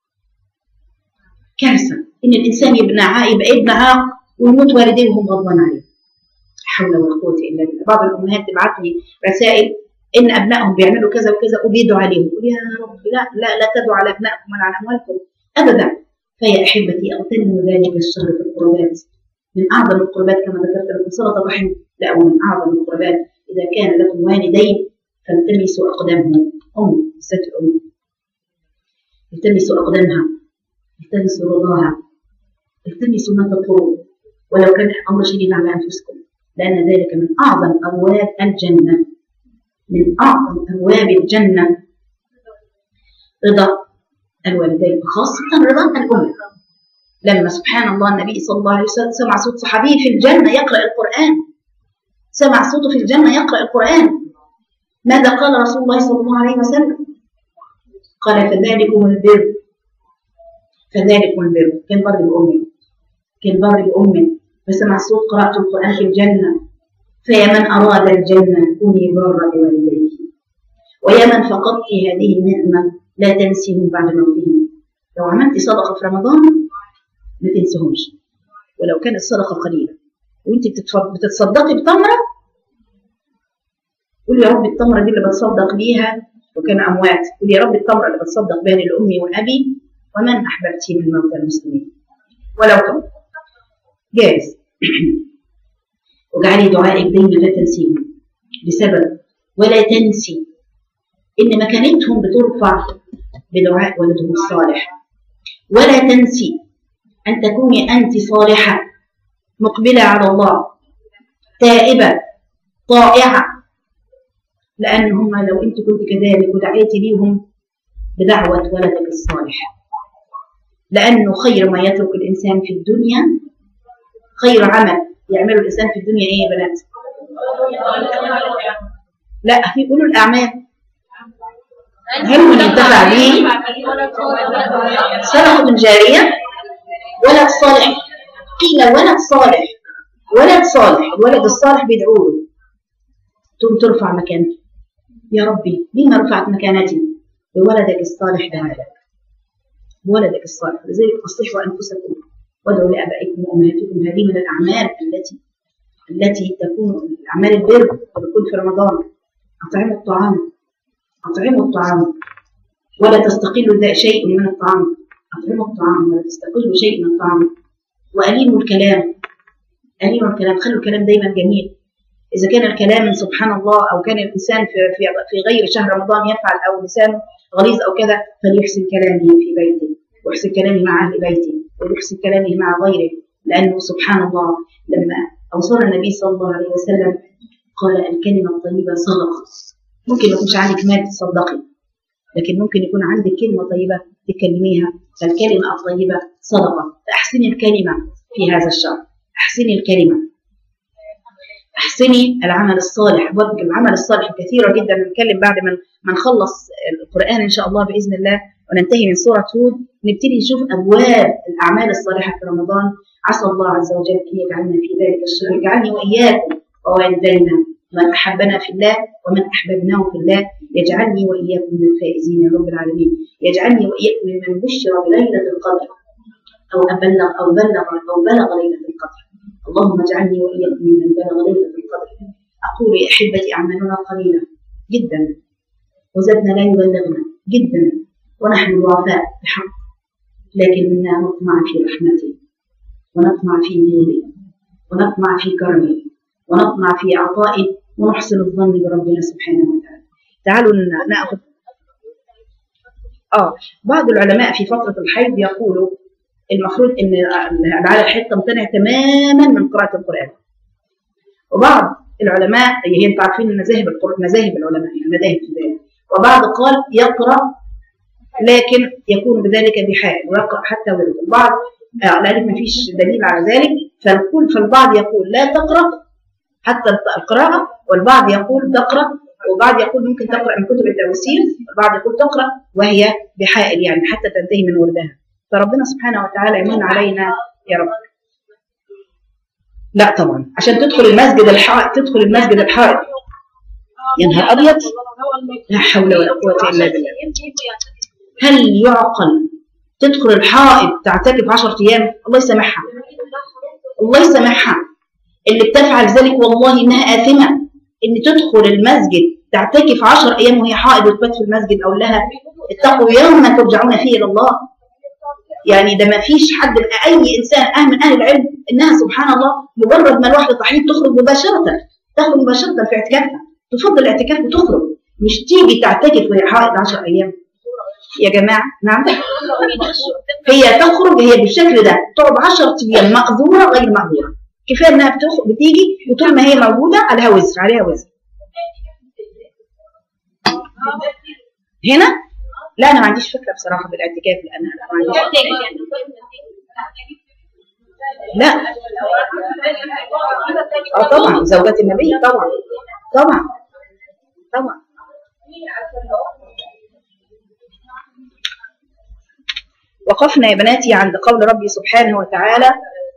كارثة إن الإنسان يبقى عاق يبقى ابن عاق ويموت والديه وهم غضبان عليه. حول ولا قوة إلا بالله. بعض الأمهات تبعت لي رسائل إن أبنائهم بيعملوا كذا وكذا وبيدعوا عليهم، قول يا رب لا لا لا تدعوا على أبنائكم ولا على أموالكم أبدا. فيا أحبتي أغتنموا ذلك الشر في القربات، من أعظم القربات كما ذكرت لكم صلة الرحم، لا ومن أعظم القربات إذا كان لكم والدين فالتمسوا أقدامهم، أم ست أم. التمسوا أقدامها، التمسوا رضاها، التمسوا ما تطلبوا ولو كان الأمر شديد على أنفسكم، لأن ذلك من أعظم أبواب الجنة، من أعظم أبواب الجنة رضا الوالدين، خاصة رضا الأم. لما سبحان الله النبي صلى الله عليه وسلم سمع صوت صحابي في الجنة يقرأ القرآن، سمع صوته في الجنة يقرأ القرآن، ماذا قال رسول الله صلى الله عليه وسلم؟ قال فذلكم البر، فذلكم البر، كان بر بأمه، كان بر بأمه، فسمع صوت قراءة القرآن في الجنة. فيا من أراد الجنة كوني بارا بوالديك، ويا من فقدت هذه النعمة لا تنسيهم بعد موتهم. لو عملت صدقة في رمضان ما تنسهمش، ولو كانت صدقة قليلة، وانت بتتصدقي بتمرة قولي يا رب التمرة دي اللي بتصدق بيها وكان أموات، قولي يا رب التمرة اللي بتصدق بها لأمي وأبي ومن أحببتي من موتى المسلمين، ولو كان جائز. وجعلي دعائك دايما لا تنسيهم بسبب، ولا تنسي إن مكانتهم بترفع بدعاء ولدهم الصالح، ولا تنسي أن تكوني أنت صالحة مقبلة على الله تائبة طائعة، لأن هم لو أنت كنت كذلك ودعيتي ليهم بدعوة ولدك الصالح، لأنه خير ما يترك الإنسان في الدنيا، خير عمل يعمله الإنسان في الدنيا إيه يا بنات؟ لا يقولوا الأعمال، هل من ينتفع به صدقة جارية ولد صالح؟ قيل ولد صالح، ولد صالح، الولد الصالح بيدعو له تقوم ترفع مكانته. يا ربي لما رفعت مكانتي؟ بولدك الصالح دعا لك، بولدك الصالح. لذلك اصلحوا انفسكم وادعوا لابائكم وامهاتكم. هذه من الاعمال التي التي تكون اعمال البر تكون في رمضان. اطعموا الطعام، اطعموا الطعام ولا تستقلوا شيء من الطعام، اطعموا الطعام ولا تستقلوا شيء من الطعام. وأليموا الكلام، أليموا الكلام، خلوا الكلام دايما جميل. إذا كان الكلام من سبحان الله أو كان الإنسان في في في غير شهر رمضان يفعل أو لسانه غليظ أو كذا، فليحسن كلامه في بيته، ويحسن كلامه مع أهل بيته، ويحسن كلامه مع غيره، لأنه سبحان الله لما أوصانا النبي صلى الله عليه وسلم قال الكلمة الطيبة صدقة. ممكن ما يكونش عندك مال تصدقي، لكن ممكن يكون عندك كلمة طيبة تكلميها، فالكلمة الطيبة صدقة. فأحسني الكلمة في هذا الشهر، أحسني الكلمة، أحسني العمل الصالح. أبواب العمل الصالح كثيرة جدا، نتكلم بعد ما ما نخلص القرآن إن شاء الله بإذن الله وننتهي من سورة هود، نبتدي نشوف أبواب الأعمال الصالحة في رمضان. عسى الله عز وجل أن يجعلنا في ذلك الشهر، يجعلني وإياكم ووالدينا من أحبنا في الله ومن أحببناه في الله، يجعلني وإياكم من الفائزين يا رب العالمين. يجعلني وإياكم ممن بشر بليلة القدر أو أبلغ أو بلغ أو بلغ ليلة القدر. اللهم اجعلني وإياكم ممن بلغ ليلة القدر. أقول يا أحبتي أعمالنا قليلة جدا وزدنا لا يبلغنا جدا، ونحن ضعفاء بحق، لكننا نطمع في رحمته ونطمع في نوره ونطمع في كرمه ونطمع في عطائه ونحسن الظن بربنا سبحانه وتعالى. تعالوا نأخذ آه بعض العلماء في فترة الحيض يقولوا المفروض ان على الحيض تمتنع تماما من قراءة القرآن. وبعض العلماء هي انتم عارفين المذاهب مذاهب العلماء يعني مذاهب في ذلك، وبعض قال يقرأ لكن يكون بذلك بحال ويقرأ حتى ولد. البعض آه لأن ما فيش دليل على ذلك، فالكل فالبعض يقول لا تقرأ حتى القراءة، والبعض يقول تقرأ، وبعض يقول ممكن تقرأ من كتب التفسير، والبعض يقول تقرأ وهي بحائل يعني حتى تنتهي من وردها. فربنا سبحانه وتعالى يمن علينا يا رب. لا طبعا عشان تدخل المسجد الحائط، تدخل المسجد الحائط يا نهار أبيض، لا حول ولا قوة إلا بالله. هل يعقل تدخل الحائط تعتكف عشرة أيام؟ الله يسامحها، الله يسامحها اللي بتفعل ذلك والله إنها آثمة. إن تدخل المسجد تعتكف عشر أيام وهي حائض وتبات في المسجد، أو لها اتقوا يوما ترجعون فيه إلى الله. يعني ده ما فيش حد من أي إنسان أهل من أهل العلم إنها سبحان الله مجرد ما الواحدة تحيض تخرج مباشرة، تخرج مباشرة في اعتكافها، تفضل الاعتكاف وتخرج، مش تيجي تعتكف وهي حائض عشر أيام. يا جماعه. نعم. هي تخرج هي بالشكل ده تقعد عشرة ايام مأذوره غير مأذوره، كفايه انها بتيجي وطول ما هي موجوده عليها وزر عليها وزر. هنا لا انا ما عنديش فكره بصراحه بالاعتكاف، لان انا ما عنديش. لا اه طبعا زوجات النبي طبعا طبعا طبعا. وقفنا يا بناتي عند قول ربي سبحانه وتعالى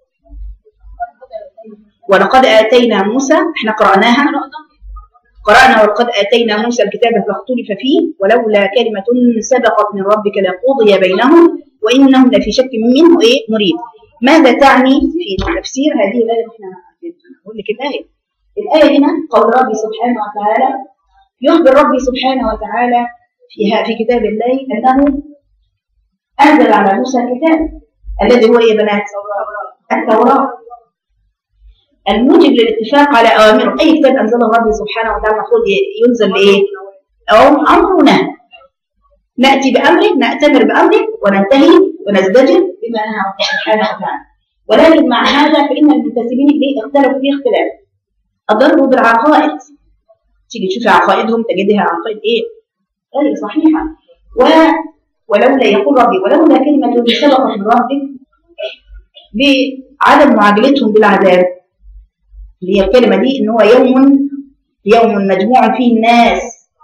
ولقد آتينا موسى، احنا قرأناها قرأنا ولقد آتينا موسى الكتاب فاختلف فيه ولولا كلمة سبقت من ربك لقضي بينهم وإنهم لفي شك منه ايه مريب. ماذا تعني في تفسير هذه الآية؟ احنا نقول لك الآية. الآية هنا قول ربي سبحانه وتعالى، يخبر ربي سبحانه وتعالى فيها في كتاب الله أنه أنزل على موسى الكتاب الذي هو يا بنات التوراة الموجب للاتفاق على أوامره. أي كتاب أنزله ربي سبحانه وتعالى المفروض ينزل لإيه؟ أو أمر ونهي. نأتي بأمره نأتمر بأمره وننتهي ونزدجر بما نهى ربي سبحانه وتعالى. ولكن مع هذا فإن المنتسبين إليه اختلفوا فيه اختلاف. أضروا بالعقائد، تيجي تشوفي عقائدهم تجدها عقائد إيه؟ غير صحيحة. و ولولا يقول ربي ولولا كلمة سبقت من ربك بعدم معاجلتهم بالعذاب، اللي هي الكلمة دي إن هو يوم يوم مجموع فيه الناس،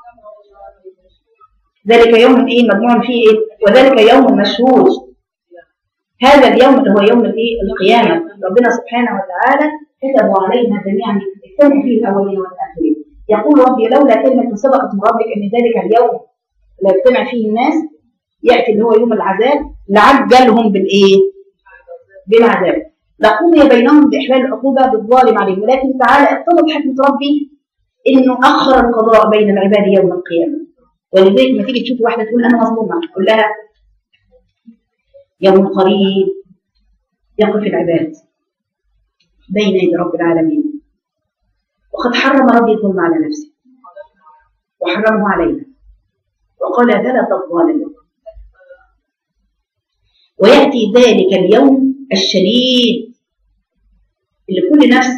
ذلك يوم إيه مجموع فيه إيه؟ وذلك يوم مشهود. هذا اليوم اللي هو يوم الإيه القيامة، ربنا سبحانه وتعالى كتبوا علينا جميعا اجتمعوا فيه الأولين والآخرين. يقول ربي لولا كلمة سبقت من ربك أن ذلك اليوم لا يجتمع فيه الناس يأتي اللي هو يوم العذاب لعجلهم بالإيه؟ بالعذاب. لقضي بينهم بإحلال العقوبة بالظالم عليهم. ولكن تعالى اقتضت حكمة ربي إنه أخر القضاء بين العباد يوم القيامة. ولذلك ما تيجي تشوف واحدة تقول أنا مظلومة، تقول لها يوم قريب يقف العباد بين يدي رب العالمين وقد حرم ربي الظلم على نفسه وحرمه علينا وقال ذلك الظالم. ويأتي ذلك اليوم الشديد اللي كل نفس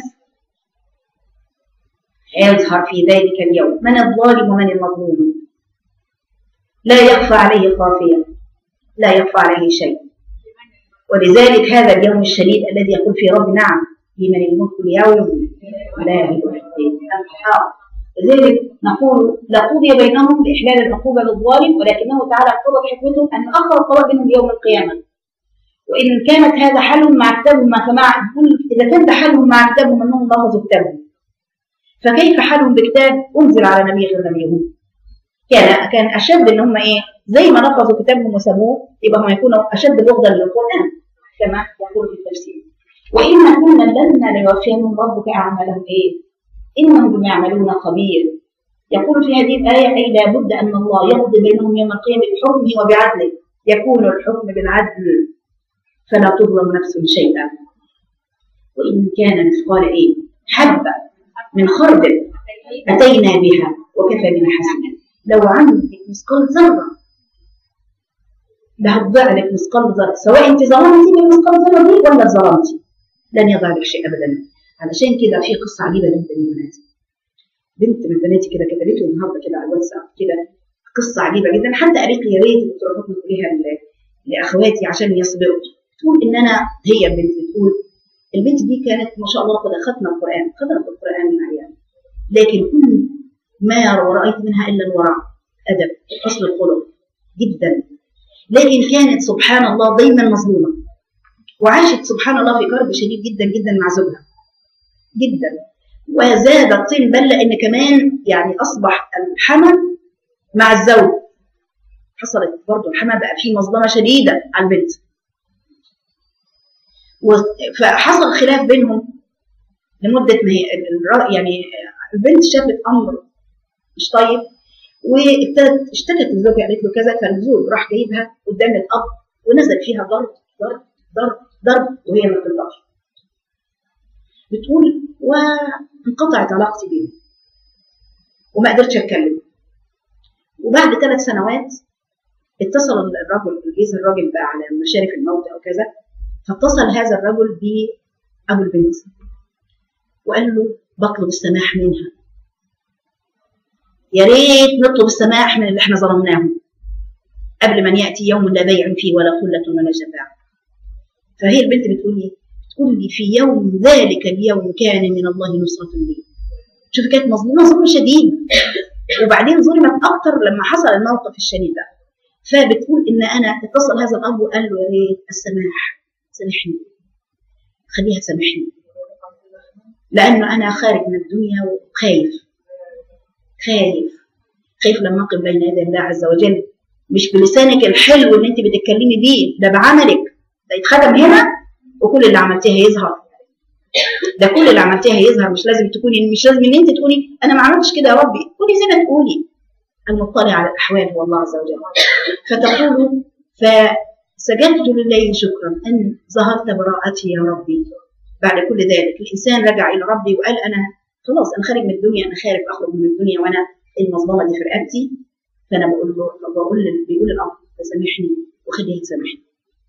يظهر في ذلك اليوم من الظالم ومن المظلوم، لا يخفى عليه خافية، لا يخفى عليه شيء. ولذلك هذا اليوم الشديد الذي يقول فيه رب نعم لمن الملك اليوم لا يهلك الحق. لذلك نقول لقضي بينهم بإحلال العقوبة للظالم، ولكنه تعالى اقتضت حكمته أن أخر القضاء بينهم يوم القيامة. وإن كانت هذا حالهم مع كتابهم كما إذا كان ده حالهم مع كتابهم أنهم لفظوا كتابهم، فكيف حالهم بكتاب أنزل على نبي غير نبيهم؟ كان كان أشد إن هم إيه زي ما لفظوا كتابهم وسابوه يبقى هم يكونوا أشد بغضا للقرآن كما يقول في التفسير. وإن كنا لن ليوفيهم ربك أعمالهم إيه؟ إنهم بما يعملون خبير. يقول في هذه الآية أي لابد أن الله يقضي بينهم يوم القيامة بحكمه وبعدله، يكون الحكم بالعدل فلا تظلم نفس شيئا. وإن كان مثقال إيه؟ حبة من خردل أتينا بها وكفى بنا حسنا. لو عندك مثقال ذرة ده هتضيع لك مثقال ذرة، سواء أنت ظلمتي بمثقال ذرة دي ولا ظلمتي لن يضيع لك شيء أبدا. علشان كده في قصة عجيبة جدا من بناتي، بنت من بناتي كده كتبته النهارده كده على الواتساب كده قصة عجيبة جدا، حتى قالت لي يا ريت تروحوا تقوليها لأخواتي عشان يصبروا. تقول إن أنا هي بنت بتقول البنت دي كانت ما شاء الله قد ختم القرآن قدرت القرآن من عيال، لكن كل ما رأيت منها إلا الورع أدب أصل الخلق جدا، لكن كانت سبحان الله دايما مظلومة وعاشت سبحان الله في كرب شديد جدا جدا مع زوجها جدا. وزاد الطين بلة إن كمان يعني أصبح الحمل مع الزوج، حصلت برضه الحمل بقى فيه مظلمة شديدة على البنت، فحصل خلاف بينهم لمدة ما هي يعني البنت شافت أمر مش طيب وابتدت اشتكت لزوجها قالت له كذا، فالزوج راح جايبها قدام الأب ونزل فيها ضرب ضرب ضرب ضرب وهي ما بترضاش. بتقول وانقطعت علاقتي بيه وما قدرتش اتكلم. وبعد ثلاث سنوات اتصل الرجل جه الراجل بقى على مشارف الموت او كذا، فاتصل هذا الرجل بابو البنت وقال له بطلب السماح منها، يا ريت نطلب السماح من اللي احنا ظلمناه قبل من ياتي يوم لا بيع فيه ولا خله ولا شفاعه. فهي البنت بتقول لي بتقول لي في يوم ذلك اليوم كان من الله نصرة لي. شوف كانت مظلومه ظلم شديد، وبعدين ظلمت اكتر لما حصل الموقف الشديد ده. فبتقول ان انا اتصل هذا الاب وقال له يا ريت السماح، سامحني، خليها تسامحني، لانه انا خارج من الدنيا وخايف خايف خايف لما اقف بين يدي الله عز وجل، مش بلسانك الحلو اللي انت بتتكلمي بيه، ده بعملك، ده يتختم هنا وكل اللي عملتيه هيظهر، ده كل اللي عملتيه هيظهر، مش لازم تكوني مش لازم ان انت تقولي انا ما عملتش كده يا ربي، قولي زي ما تقولي، المطلع على الاحوال هو الله عز وجل. فتقول فسجدت لله شكرا ان ظهرت براءتي يا ربي. بعد كل ذلك الانسان رجع الى ربي وقال انا خلاص انا خارج من الدنيا، انا خارج اخرج من الدنيا وانا المظلمه دي في رقبتي. فانا بقول له بقول بيقول الاب فسامحني وخليه يسامحني.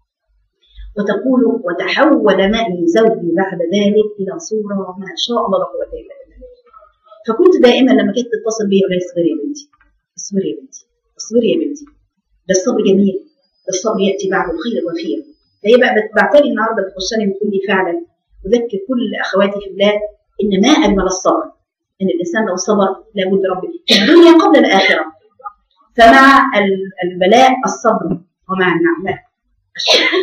وتقول وتحول معي زوجي بعد ذلك الى صوره ما شاء الله لا قوه الا بالله. فكنت دائما لما كانت تتصل بي اقول لها اصبري يا بنتي، اصبري يا بنتي، اصبري يا بنتي، ده الصبر جميل، ده الصبر ياتي بعد الخير الوفير. فهي بقى بتبعتلي النهارده بتخشني بتقول لي فعلا اذكر كل اخواتي في الله ان ما اجمل الصبر، ان الانسان لو صبر لابد ربي في الدنيا قبل الاخره. فمع البلاء الصبر ومع النعماء الشكر.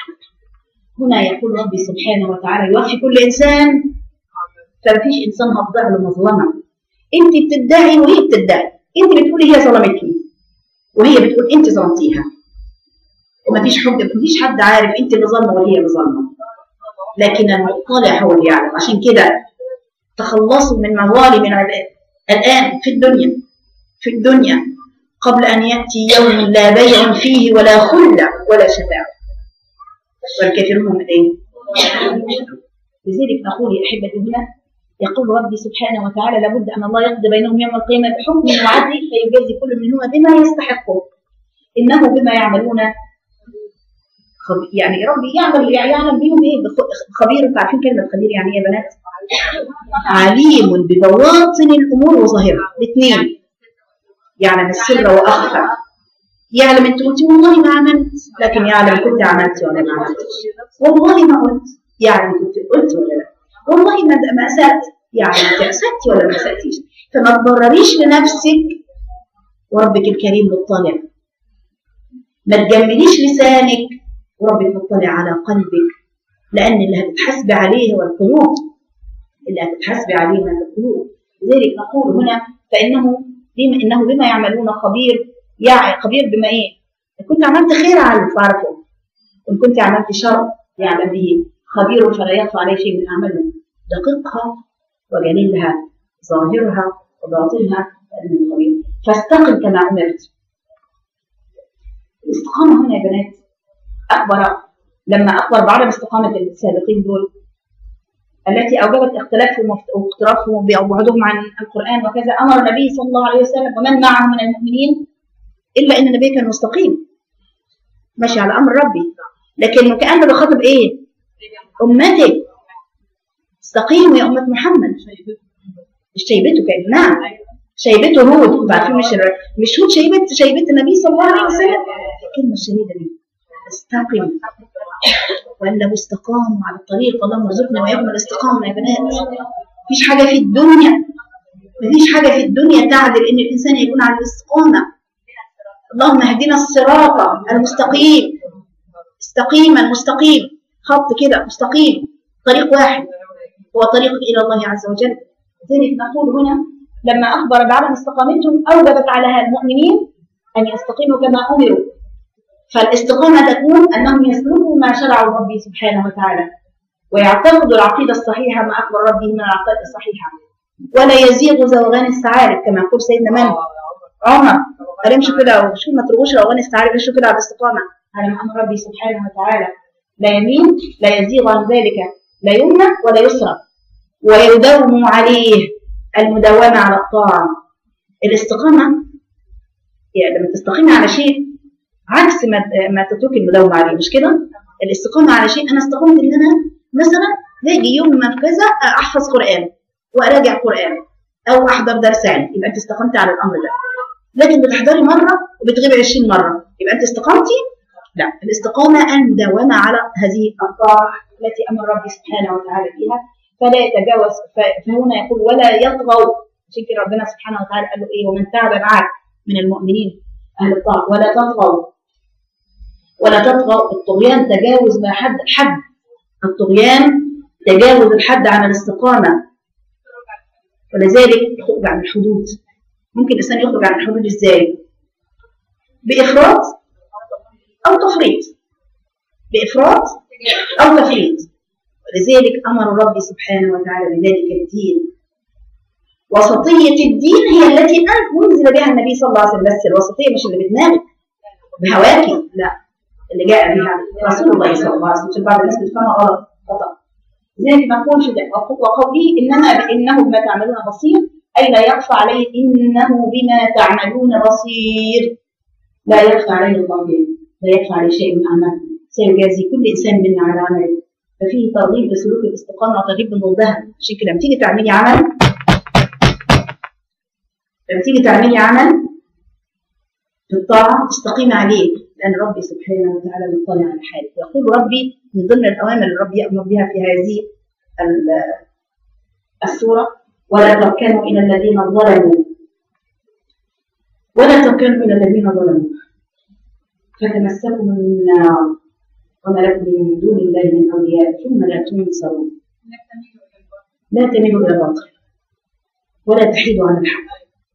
هنا يقول ربي سبحانه وتعالى يوفي كل انسان، فمفيش انسان هتضيع له مظلمه. انت بتدعي وهي بتدعي، انت بتقولي هي ظلمتني وهي بتقول انت ظلمتيها، ومفيش حجه، مفيش حد عارف انت اللي ظالمه ولا هي اللي ظالمه، لكن المطلع هو اللي يعلم. عشان كده تخلصوا من مظالم العباد الان في الدنيا في الدنيا قبل ان ياتي يوم لا بيع فيه ولا خله ولا شفاعه، والكافرون هم ايه؟ لذلك نقول يا احبتي هنا يقول ربي سبحانه وتعالى لابد ان الله يقضي بينهم يوم القيامه بحكم وعدل فيجازي كل منهما بما يستحقه، انه بما يعملون خبير. يعني ربي يعمل يعلم بهم ايه؟ خبير. انتوا عارفين كلمه خبير يعني ايه يا بنات؟ عليم ببواطن الامور وظاهرها، الاثنين، يعلم السر واخفى، يعلم انت قلتي والله ما عملت، لكن يعلم كنت عملتي ولا ما عملتش، والله ما قلت، يعلم كنت قلت ولا لا، والله ما ما اسأت، يعلم انت اسأتي ولا ما اسأتيش. فما تبرريش لنفسك وربك الكريم مطلع، ما تجمليش لسانك وربك مطلع على قلبك، لان اللي هتتحاسبي عليه هو القلوب، اللي هتتحاسبي عليه هو القلوب. لذلك نقول هنا فانه بما انه بما يعملون خبير، يعني خبير بما ايه؟ ان كنت عملت خير عارف عارفه، وان كنت عملت شر يعلم به، خبير فلا يخفى عليه شيء من اعمالهم، دقيقها وجليلها، ظاهرها وباطنها، لانه خبير. فاستقم كما امرت. الاستقامه هنا يا بنات اخبر لما اخبر بعدم استقامه السابقين دول التي اوجبت اختلافهم واختلافهم وبعدهم عن القران وكذا، امر النبي صلى الله عليه وسلم ومن معه من المؤمنين الا ان النبي كان مستقيم ماشي على امر ربي، لكن كانه بخاطب ايه؟ امتي استقيموا يا امه محمد. مش شيبته كان نعم شيبته هود، انتوا عارفين مش مش هود شيبه شيبه النبي صلى الله عليه وسلم. الكلمه الشديده دي استقم، وان لو استقاموا على الطريق اللهم ارزقنا واياكم الاستقامه يا بنات. مفيش حاجه في الدنيا مفيش حاجه في الدنيا تعدل ان الانسان يكون على الاستقامه. اللهم اهدنا الصراط المستقيم، استقيما مستقيم، خط كده مستقيم، طريق واحد هو طريق الى الله عز وجل. لذلك نقول هنا لما اخبر بعدم استقامتهم اوجبت على المؤمنين ان يستقيموا كما امروا. فالاستقامه تكون انهم يسلكوا ما شرع ربي سبحانه وتعالى، ويعتقدوا العقيده الصحيحه ما اخبر ربي من العقيده الصحيحه، ولا يزيغوا زوغان السعارف كما يقول سيدنا من عمر، قال امشوا كده وشو ما تروحوش زوغان السعارف، امشوا كده على الاستقامه على ما امر ربي سبحانه وتعالى، لا يمين لا يزيغ عن ذلك لا يمنى ولا يسرى، ويداوم عليه المداومه على الطاعه. الاستقامه يعني لما تستقيمي على شيء عكس ما ما تترك المداومه عليه، مش كده؟ الاستقامه على شيء، انا استقمت ان انا مثلا باجي يوم ما في كذا احفظ قران واراجع قران او احضر درس علم، يبقى انت استقمت على الامر ده. لكن بتحضري مره وبتغيبي عشرين مره، يبقى انت استقمتي؟ لا، الاستقامه المداومه على هذه الطاعه التي امر ربي سبحانه وتعالى فيها، فلا يتجاوز. فهنا يقول ولا يطغوا، عشان كده ربنا سبحانه وتعالى قال له ايه؟ ومن تاب معك من المؤمنين اهل الطاعه ولا تطغوا. ولا تطغوا، الطغيان تجاوز ما حد حد، الطغيان تجاوز الحد عن الاستقامه، ولذلك يخرج عن الحدود. ممكن الانسان يخرج عن الحدود ازاي؟ بافراط او تفريط، بافراط او تفريط. ولذلك امر ربي سبحانه وتعالى بذلك الدين. وسطيه الدين هي التي انزل بها النبي صلى الله عليه وسلم، بس الوسطيه مش اللي بدماغك بهواكي، لا، اللي جاء بها رسول الله صلى الله عليه وسلم. بعض الناس بتفهمها غلط خطا، لذلك ما نقولش ده. وقوله انما انه بما تعملون بصير، اي لا يخفى عليه، انه بما تعملون بصير، لا يخفى عليه الله، لا يخفى عليه شيء من اعمالكم، سيجازي كل انسان منا على عمله. ففيه ترغيب بسلوك الاستقامه وترغيب من ضدها. عشان كده لما تيجي تعملي عمل لما تيجي تعملي عمل في الطاعه تستقيم عليه، لأن ربي سبحانه وتعالى مطلع على حالك. يقول ربي من ضمن الأوامر اللي ربي يأمر بها في هذه السورة ولا تركنوا إلى الذين ظلموا ولا تركنوا إلى الذين ظلموا فتمسكوا النار وما لكم من دون الله من أولياء ثم لا تنصرون. لا تميلوا إلى الباطل ولا تحيدوا عن الحق،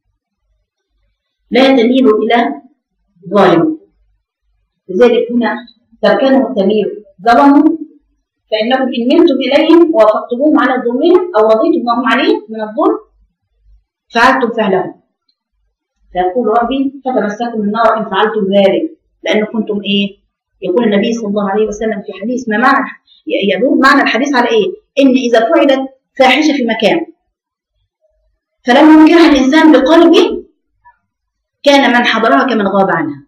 لا تميلوا إلى ظالم. لذلك هنا تركنوا التميل، ظلموا فإنكم إن ملتم إليهم ووافقتموهم على ظلمهم أو رضيتم ما هم عليه من الظلم فعلتم فعلهم. فيقول ربي فتمسكوا النار إن فعلتم ذلك، لأنه كنتم إيه؟ يقول النبي صلى الله عليه وسلم في حديث، ما معنى يدور معنى الحديث على إيه؟ إن إذا فعلت فاحشة في مكان فلم ينكرها الإنسان بقلبه كان من حضرها كمن غاب عنها.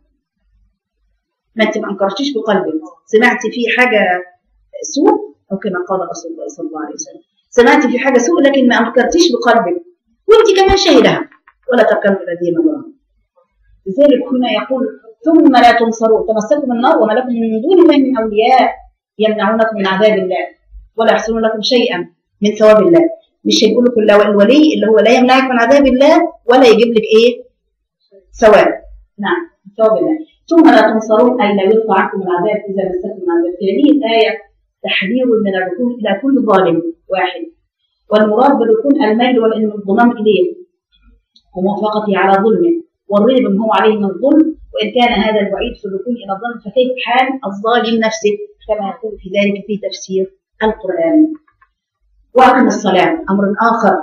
ما انت ما انكرتيش بقلبك، سمعتي في حاجه سوء او كما قال رسول الله صلى الله عليه وسلم، سمعتي في حاجه سوء لكن ما انكرتيش بقلبك وانت كمان شاهدها، ولا تركنوا الذين ظلموا. لذلك هنا يقول ثم لا تنصرون، تمسكوا بالنار وما لكم من دون الله من اولياء يمنعونكم من عذاب الله ولا يحصلون لكم شيئا من ثواب الله. مش هيقول لكم الولي اللي هو لا يمنعك من عذاب الله ولا يجيب لك ايه؟ ثواب. نعم، ثواب الله. ثم لا تنصرون أي لا يرفع عنكم العذاب إذا مسكم العذاب. في هذه الآية تحذير من الركون إلى كل ظالم واحد، والمراد بالركون الميل والانضمام إليه وموافقته على ظلمه والرغب ما هو عليه من الظلم. وإن كان هذا الوعيد في الركون إلى الظلم فكيف حال الظالم نفسه كما يقول في ذلك في تفسير القرآن. وأقم الصلاة أمر آخر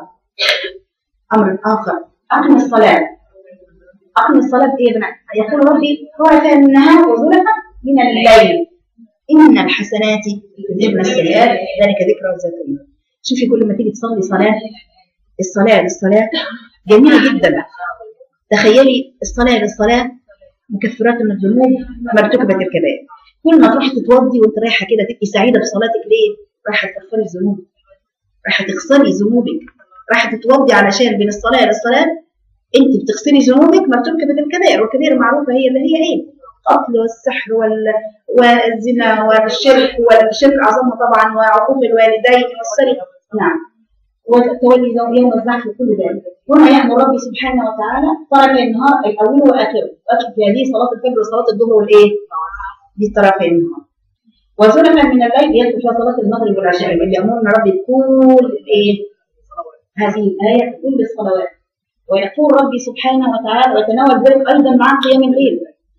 أمر آخر أقم الصلاة. أقم الصلاة إيه يا بنات؟ يقول ربي طرفا النهار وزلفا من الليل إن الحسنات يذهبن السيئات ذلك ذكرى للذاكرين. شوفي كل ما تيجي تصلي صلاة، الصلاة للصلاة جميلة جدا. تخيلي الصلاة للصلاة مكفرات من الذنوب ما ارتكبت الكبائر. كل ما تروحي تتوضي وانت رايحة كده تبقي سعيدة بصلاتك. ليه؟ رايحة تكفري الذنوب، رايحة تغسلي ذنوبك، رايحة تتوضي علشان بين الصلاة للصلاة انت بتغسلي ذنوبك ما ارتكبت الكبائر. والكبائر معروفة هي اللي هي ايه؟ القتل والسحر والزنا والشرك، والشرك أعظمه طبعا، وعقوق الوالدين والسرقة. نعم، وتولي يوم الزحف وكل ذلك. هنا يأمر ربي سبحانه وتعالى طرفي النهار أي أوله وآخره، وأدخل في هذه صلاة الفجر وصلاة الظهر والإيه؟ دي طرفي النهار. وزلفا من الليل يدخل فيها صلاة المغرب والعشاء اللي يأمرنا ربي كل إيه؟ هذه الآية كل الصلوات. ويقول ربي سبحانه وتعالى ويتناول ذلك أيضا مع قيام الليل،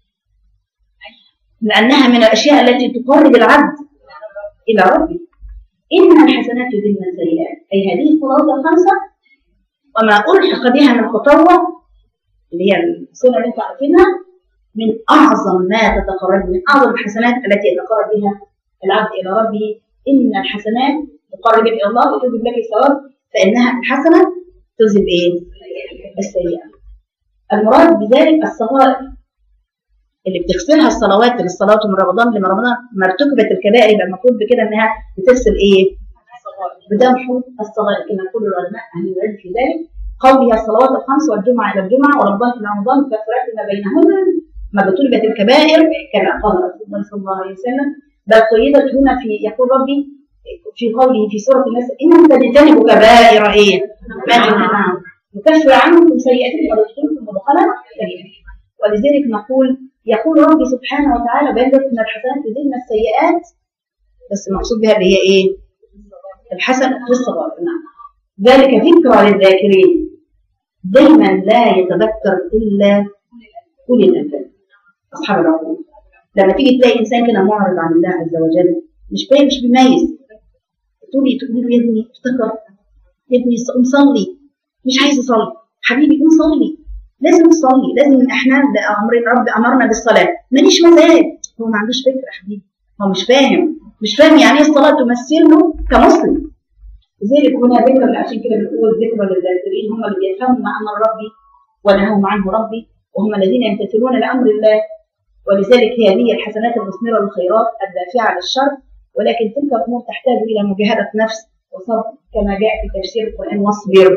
لأنها من الأشياء التي تقرب العبد إلى ربي. إن الحسنات يذهبن السيئات، أي هذه الصلوات الخمسة وما ألحق بها من خطوة اللي هي السنة اللي انتم عارفينها من أعظم ما تتقرب، من أعظم الحسنات التي يتقرب بها العبد إلى ربه. إن الحسنات تقرب إلى الله وتجلب لك الثواب، فإنها الحسنة تذهب إيه؟ السيئة. المراد بذلك الصغائر اللي بتغسلها الصلوات للصلاه من رمضان لرمضان مرتكبه الكبائر، يبقى المفروض بكده انها بتغسل ايه؟ بدمحو الصغائر، كما يقول العلماء اهل العلم في ذلك. قولها الصلوات الخمس والجمعه الى الجمعه ورمضان الى رمضان كفرات ما بينهن ما بطلبت الكبائر كما قال رسول الله صلى الله عليه وسلم. بل قيدت هنا في يقول ربي في قوله في سوره الناس انهم تجتنبوا كبائر ايه؟ ما تنهون يكفر عنكم سيئاتكم ويدخلكم مدخلا كريما. ولذلك نقول يقول ربي سبحانه وتعالى بين ان الحسنات تزيدن السيئات، بس المقصود بها اللي هي ايه؟ الحسنة والصغائر. نعم. ذلك ذكرى للذاكرين. دايما لا يتذكر الا اولي الالباب اصحاب العقول. لما تيجي تلاقي انسان كده معرض عن الله عز وجل مش باين مش بيميز، تقولي تقولي له يا ابني افتكر، يا ابني قوم صلي، مش عايز اصلي، حبيبي قوم صلي، لازم تصلي، لازم احنا امرنا رب امرنا بالصلاه، ماليش مزاج. هو ما عندوش فكره يا حبيبي، هو مش فاهم مش فاهم يعني ايه الصلاه تمثل له كمسلم. لذلك هنا ذكر، عشان كده بنقول ذكرى للذاكرين، هم اللي بيفهموا ما امر ربي ونهوا عنه ربي، وهم الذين يمتثلون لامر الله. ولذلك هذه الحسنات المثمره للخيرات الدافعه للشر، ولكن تلك الامور تحتاج الى مجاهده نفس وصبر، كما جاء في تفسير القران واصبر.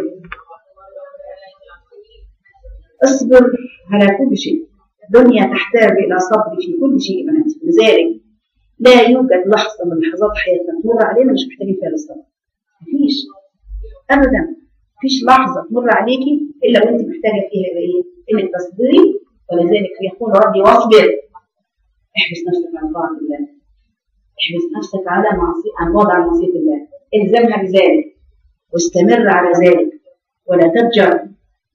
اصبر على كل شيء، الدنيا تحتاج الى صبر في كل شيء بناتي. لذلك لا يوجد لحظه من لحظات حياتنا تمر علينا مش محتاجين فيها للصبر. مفيش ابدا، مفيش لحظه تمر عليكي الا وانت محتاجه فيها ايه؟ انك تصبري. ولذلك يقول ربي واصبر، احبس نفسك عن طاعه الله، احبس نفسك على معصيه عن وضع معصيه الله، الزمها بذلك واستمر على ذلك ولا تضجر.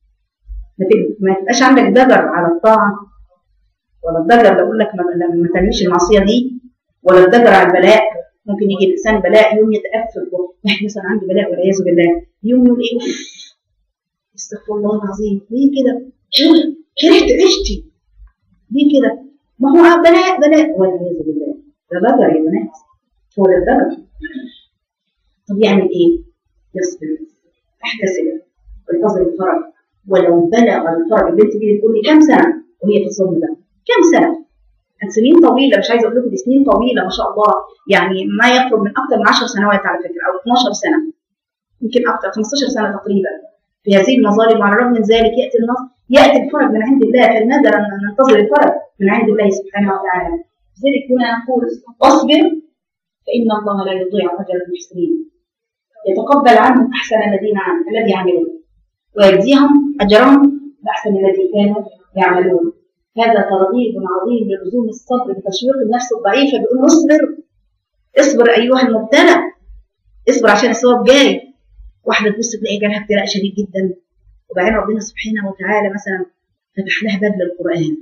ما تبقاش عندك ضجر على الطاعه، ولا الضجر لو اقول لك ما تعمليش المعصيه دي، ولا الضجر على البلاء. ممكن يجي الانسان بلاء يوم يتأفف، واحد مثلا عنده بلاء والعياذ بالله، يوم يقول ايه؟ استغفر الله العظيم، ليه كده؟ كرهت عشتي ليه كده؟ ما هو بلاء بلاء والعياذ بالله، ده ضجر يا بنات، هو ده الضجر. طب يعمل ايه؟ يصبر، احتسب، وانتظر الفرج، ولو بلغ الفرج. البنت دي بتقول لي كم سنه وهي في الصوم ده؟ كم سنه؟ سنين طويله، مش عايزه اقول لكم دي سنين طويله ما شاء الله، يعني ما يقرب من اكثر من عشر سنوات على فكره، او اثناشر سنه، يمكن اكثر، خمستاشر سنه تقريبا في هذه المظالم. وعلى الرغم من ذلك ياتي النصر، ياتي الفرج من عند الله، فلنذر ان ننتظر الفرج من عند الله سبحانه وتعالى. لذلك هنا نقول واصبر فان الله لا يضيع اجر المحسنين، يتقبل عنهم احسن الذين عملوا الذي عملوا ويجزيهم اجرهم باحسن الذي كانوا يعملون. هذا ترغيب عظيم للزوم الصبر بتشويق النفس الضعيفه، بيقول اصبر اصبر ايها المبتلى، اصبر عشان الثواب جاي. واحده تبص تلاقي جالها ابتلاء شديد جدا، وبعدين ربنا سبحانه وتعالى مثلا فتح لها باب للقران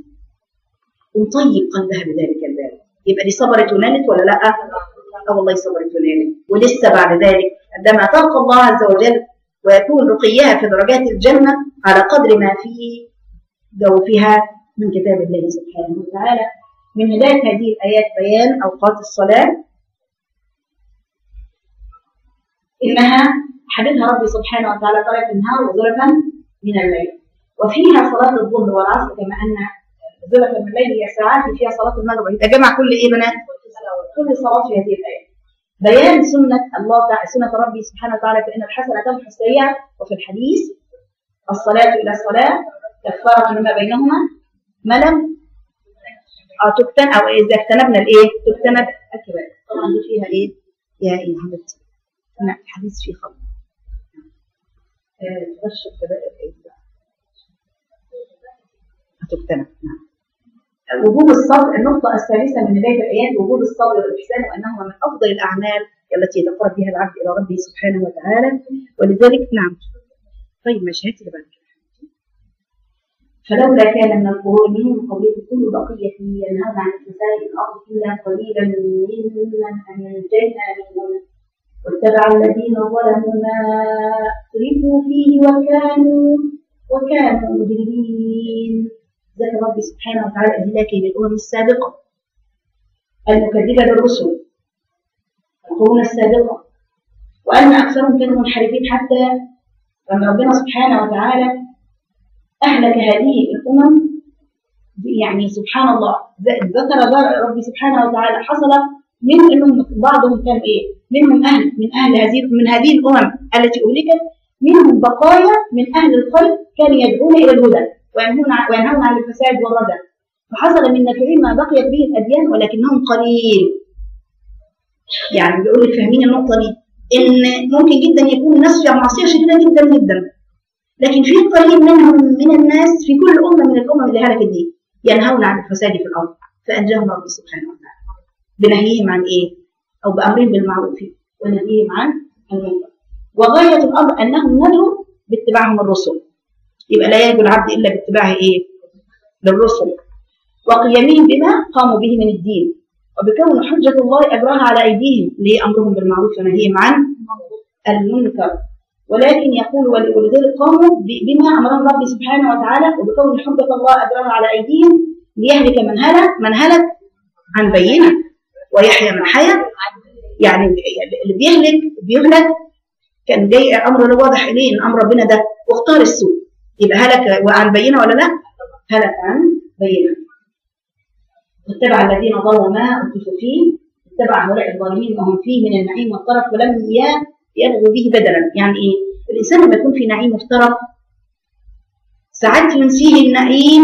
وطيب قلبها بذلك الباب، يبقى دي صبرت ونالت ولا لا؟ اه والله صبرت ونالت. ولسه بعد ذلك عندما تلقى الله عز وجل ويكون رقيها في درجات الجنه على قدر ما فيه جوفها من كتاب الله سبحانه وتعالى. من هداية هذه الآيات بيان أوقات الصلاة، إنها حددها ربي سبحانه وتعالى طرف النهار وزلفا من الليل، وفيها صلاة الظهر والعصر، كما أن زلفا من الليل هي ساعات فيها صلاة المغرب. يتجمع كل إيه بنات؟ كل صلاة في هذه الآية. بيان سنة الله تعالى، سنة ربي سبحانه وتعالى في أن الحسنة تمحو السيئة. وفي الحديث الصلاة إلى الصلاة كفارة لما بينهما ما لم أو تكتن أو إذا اجتنبنا الإيه؟ تجتنب الكبائر. طبعا دي فيها إيه؟ يا إيه حبيبتي؟ لا الحديث فيه خطأ. تغش الكبائر إيه؟ تجتنب. نعم. وجوب الصبر، النقطة الثالثة من بداية الآيات وجوب الصبر والإحسان، وأنهما من أفضل الأعمال التي يتقرب بها العبد إلى ربه سبحانه وتعالى. ولذلك نعم. طيب ماشي هاتي اللي بعد كده. فلولا كان من القرون منهم قبلكم كل بقية ينهون عن الفساد في الأرض إلا قليلا ممن أنجينا منهم واتبع الذين ظلموا ما أترفوا فيه وكانوا وكانوا مجرمين. ذكر ربي سبحانه وتعالى إهلاكه للأمم السابقة المكذبة للرسل، القرون السابقة، وأن أكثرهم كانوا منحرفين، حتى لما ربنا سبحانه وتعالى أهلك هذه الأمم يعني سبحان الله ذكر ربي سبحانه وتعالى حصل من انهم بعضهم كان ايه؟ منهم اهل من اهل هذه من هذه الامم التي اهلكت، منهم بقايا من اهل الخير كانوا يدعون الى الهدى وينهون عن الفساد والردى، فحصل من نافعين ما بقيت به الاديان ولكنهم قليل. يعني بيقول لك فاهمين النقطه دي ان ممكن جدا يكون الناس في معصيه شديده جدا جدا، لكن في قليل منهم من الناس في كل امه من الامم اللي هلكت دي ينهون عن الفساد في الارض، فانجاهم ربي سبحانه وتعالى بنهيهم عن ايه؟ او بامرهم بالمعروف ونهيهم عن المنكر. وغايه الامر انهم نجوا باتباعهم الرسل، يبقى لا ينجو العبد الا باتباع ايه؟ للرسل، وقيامهم بما قاموا به من الدين، وبكون حجه الله اجراها على ايديهم لامرهم بالمعروف ونهيهم عن المنكر. ولكن يقول ولذلك قاموا بما امرهم ربي سبحانه وتعالى، وبكون حجه الله اجراها على ايديهم ليهلك من هلك من هلك عن بينه ويحيى من حيا. يعني اللي بيهلك بيهلك كان جاي امر واضح اليه ان امر ربنا ده واختار السوء، يبقى هلك وعن بينه ولا لا؟ هلك عن بينه. واتبع الذين ظلموا ما اترفوا فيه، اتبع هؤلاء الظالمين وهم فيه من النعيم والطرف ولم يلغوا به بدلا. يعني ايه؟ الانسان لما يكون في نعيم مفترض ساعات ينسيه النعيم،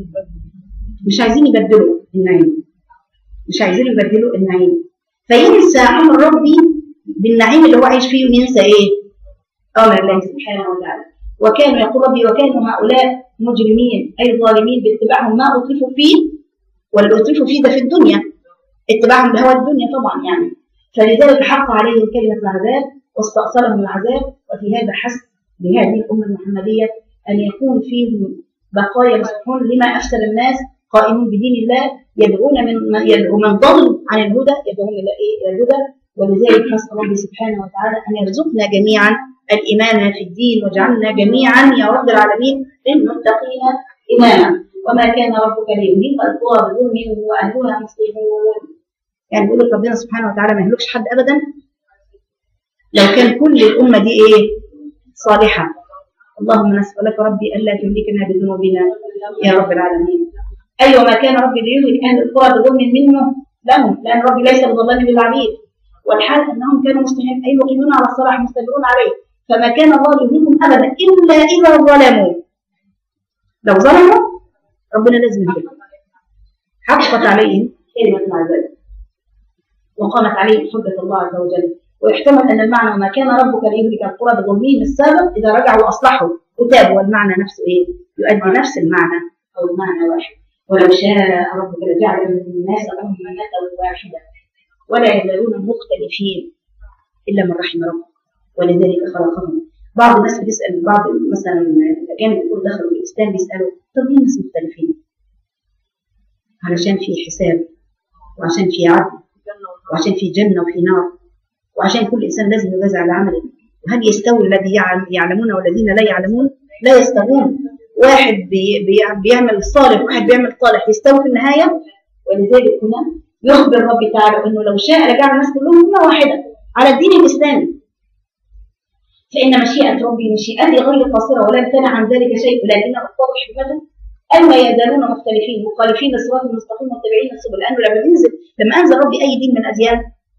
مش عايزين يبدلوا النعيم، مش عايزين يبدلوا النعيم، فينسى امر ربي بالنعيم اللي هو عايش فيه وينسى ايه؟ امر الله سبحانه وتعالى. وكانوا يقول ربي وكانوا هؤلاء مجرمين اي ظالمين باتباعهم ما اترفوا فيه، واللي اترفوا فيه ده في الدنيا اتباعهم بهوى الدنيا طبعا يعني، فلذلك حق عليهم كلمه العذاب واستأصلهم العذاب. وفي هذا حث لهذه الامه المحمديه ان يكون فيهم بقايا مسحون لما افسد الناس قائمون بدين الله، يدعون من يدعو من ضل عن الهدى يدعون الى ايه؟ الى الهدى. ولذلك نسال الله سبحانه وتعالى ان يرزقنا جميعا الايمان في الدين، وجعلنا جميعا يا رب العالمين للمتقين اماما. وما كان ربك ليهلك القرى بظلم واهلها مصلحون. يعني بيقول لك ربنا سبحانه وتعالى ما يهلكش حد ابدا لو كان كل الامه دي ايه؟ صالحه. اللهم نسالك ربي الا تهلكنا بذنوبنا يا رب العالمين. ايوه ما كان ربي ليهلك اهل القرى بظلم منه لهم، لان ربي ليس بظلام للعبيد، والحال انهم كانوا مسلمين اي مقيمون على الصلاح مستمرون عليه، فما كان الله يهلكهم ابدا الا اذا ظلموا. لو ظلموا ربنا لازم يهلكهم. حققت عليهم كلمه العذاب وقامت عليهم حجه الله عز وجل. ويحتمل ان المعنى ما كان ربك ليهلك القرى بظلمهم السابق اذا رجعوا واصلحوا وتابوا، والمعنى نفسه ايه؟ يؤدي نفس المعنى او المعنى واحد. ولو شاء ربك لجعل الناس امه واحده ولا يزالون مختلفين الا من رحم ربك ولذلك خلقهم. بعض الناس بتسال، بعض مثلا الاجانب يقول دخلوا الاسلام بيسالوا طب ليه الناس مختلفين؟ علشان في حساب، وعشان في عدل، وعشان في جنه وفي نار، وعشان كل انسان لازم يجازى على عمله. وهل يستوي الذي يعلمون والذين لا يعلمون؟ لا يستوون. واحد بي بي بيعمل صالح وواحد بيعمل طالح يستوي في النهايه. ولذلك هنا يخبر ربي تعالى انه لو شاء لجعل الناس كلهم امه واحده على الدين الاسلامي، فان مشيئه ربي مشيئتي غير قاصره ولا امتنع عن ذلك شيء، ولكنه اقتضى حكمته اما يزالون مختلفين مخالفين للصراط المستقيم متبعين السبل. لانه لما ينزل لما انزل ربي اي دين من اديان،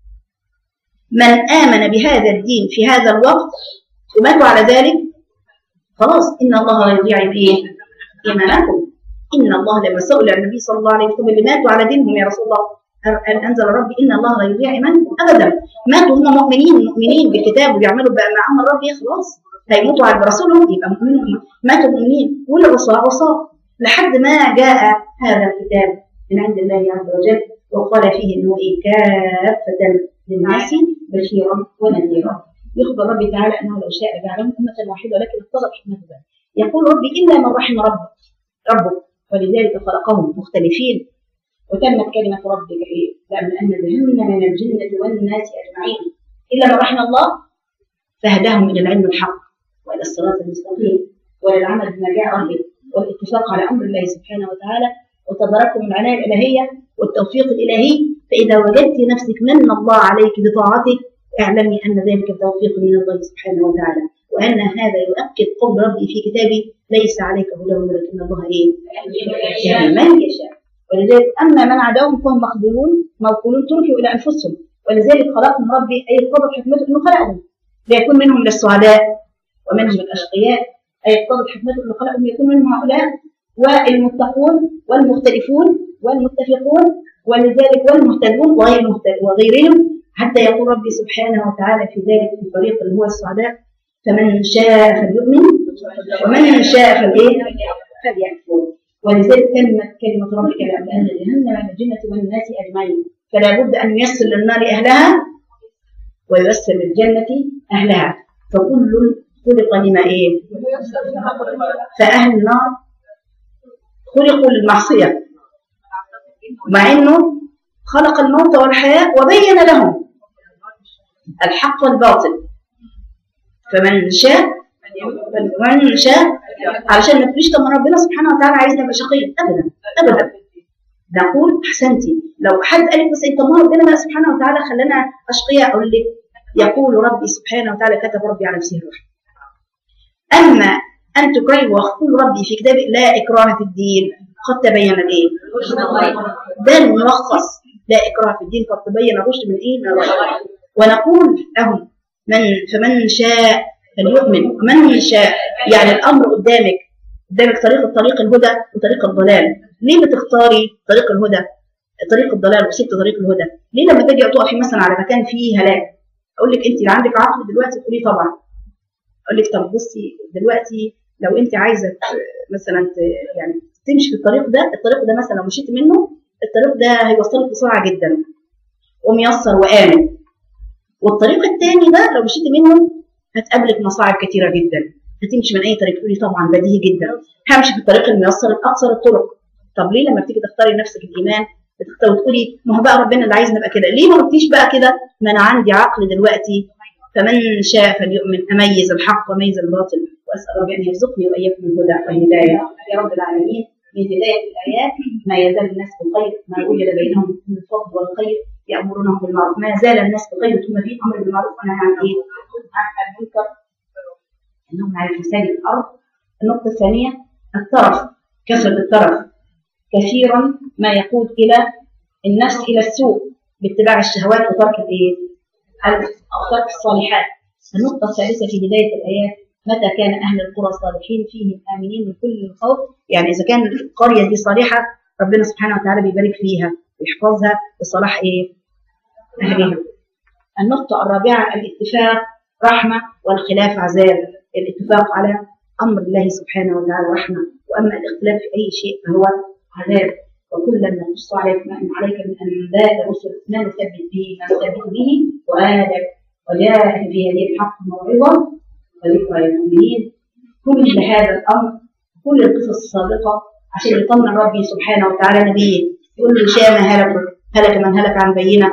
من امن بهذا الدين في هذا الوقت وماتوا على ذلك خلاص ان الله لا يضيع ايه؟ ايمانكم. ان الله لما سئل النبي صلى الله عليه وسلم اللي ماتوا على دينهم يا رسول الله أن أنزل ربي إن الله لا يضيع إيمانكم أبدا. ماتوا هم مؤمنين مؤمنين بالكتاب وبيعملوا بقى مع أمر ربي خلاص هيموتوا على رسولهم يبقى مؤمنين، ماتوا مؤمنين. والعصاة عصاة لحد ما جاء هذا الكتاب من عند الله عز وجل وقال فيه إنه إيه؟ كافة للناس بشيرا ونذيرا. يخبر ربي تعالى أنه لو شاء جعلهم أمة واحدة ولكن اقتضى حكمته. يقول ربي إلا من رحم ربك ربك ولذلك خلقهم مختلفين. وتمت كلمة ربك إيه؟ لأن أن جهنم من الجنة والناس أجمعين إلا من رحم الله فهداهم إلى العلم الحق وإلى الصراط المستقيم وإلى العمل بما جاء به والاتفاق على أمر الله سبحانه وتعالى وتداركم العناية الإلهية والتوفيق الإلهي. فإذا وجدت نفسك من الله عليك بطاعته اعلمي أن ذلك التوفيق من الله سبحانه وتعالى، وأن هذا يؤكد قول ربي في كتابه ليس عليك هداهم ولكن الله إيه؟ يهدي من يشاء. ولذلك أما من عداهم فهم مخذولون موكولون تركوا إلى أنفسهم. ولذلك خلقهم ربي أي قدر حكمته أنه خلقهم ليكون منهم للسعداء ومنهم الأشقياء، أي قدر حكمته أنه خلقهم ليكون منهم هؤلاء والمتقون والمختلفون والمتفقون، ولذلك والمهتدون وغير وغيرهم، حتى يقول ربي سبحانه وتعالى في ذلك في الطريق اللي هو السعداء فمن شاء فليؤمن ومن شاء فلإيه فليكفر. ولذلك كلمة كلمة ربك لأملأن جهنم من الجنة والناس أجمعين، فلا بد أن ييسر للنار أهلها وييسر للجنة أهلها، فكل خلق لما إيه؟ فأهل النار خلقوا للمعصية مع أنه خلق الموت والحياة وبين لهم الحق والباطل. فمن شاء فمن شاء علشان ما تقوليش طب ما ربنا سبحانه وتعالى عايزنا نبقى شقيين، ابدا ابدا. نقول احسنتي لو حد قال لك بس طب ما ربنا سبحانه وتعالى خلانا اشقياء، اقول لك يقول ربي سبحانه وتعالى كتب ربي على نفسه الرحمه. اما ان تكرهوا ويقول ربي في كتابه لا اكراه في الدين قد تبين الايه؟ ده الملخص، لا اكراه في الدين قد تبين الرشد من ايه؟ من الغي. ونقول لهم من فمن شاء فليؤمن ومن شاء، يعني الامر قدامك قدامك طريق الطريق الهدى وطريق الضلال. ليه بتختاري طريق الهدى طريق الضلال وسبت طريق الهدى؟ ليه لما تجي تقفي مثلا على مكان فيه هلاك اقول لك انت اللي عندك عقل دلوقتي تقولي طبعا، اقول لك طب بصي دلوقتي لو انت عايزه مثلا يعني تمشي في الطريق ده، الطريق ده مثلا لو مشيت منه الطريق ده هيوصلك بسرعه جدا وميسر وامن، والطريق الثاني ده لو مشيت منه هتقابلك مصاعب كثيره جدا. هتمشي من اي طريق تقولي طبعا بديهي جدا همشي في الطريق الميسر الاقصر الطرق. طب ليه لما بتيجي تختاري نفسك الايمان بتختاري وتقولي ما هو بقى ربنا اللي عايزني ابقى كده؟ ليه ما قلتيش بقى كده ما انا عندي عقل دلوقتي فمن شاء فليؤمن اميز الحق واميز الباطل، واسال ربي ان يرزقني واياكم الهدى والهدايه يا رب العالمين. من هدايه الايات ما يزال الناس بالخير ما وجد بينهم من الفضل والخير يامرونهم بالمعروف، ما زال الناس بخير ثم في امر بالمعروف ونهي عن ايه؟ عن المنكر انهم على فساد الارض. النقطه الثانيه الترف، كثره الترف كثيرا ما يقود الى النفس الى السوء باتباع الشهوات وترك الايه؟ او ترك الصالحات. النقطه الثالثه في بدايه الايات متى كان اهل القرى صالحين فيهم امنين من كل خوف، يعني اذا كان القريه دي صالحه ربنا سبحانه وتعالى بيبارك فيها ويحفظها بصلاح ايه؟ اهلها. النقطه الرابعه الاتفاق رحمه والخلاف عذاب. الاتفاق على امر الله سبحانه وتعالى رحمه، واما الاختلاف في اي شيء فهو عذاب. وكلا نقص عليك ما عليك من انباء الرسل ما نثبت به ما نثبت به وآدك وجاء في هذه الحق موعظه وذكرى للمؤمنين. كل هذا الامر كل القصص السابقه عشان يطمن ربي سبحانه وتعالى نبيه يقول له شاء ما هلك هلك من هلك عن بينه.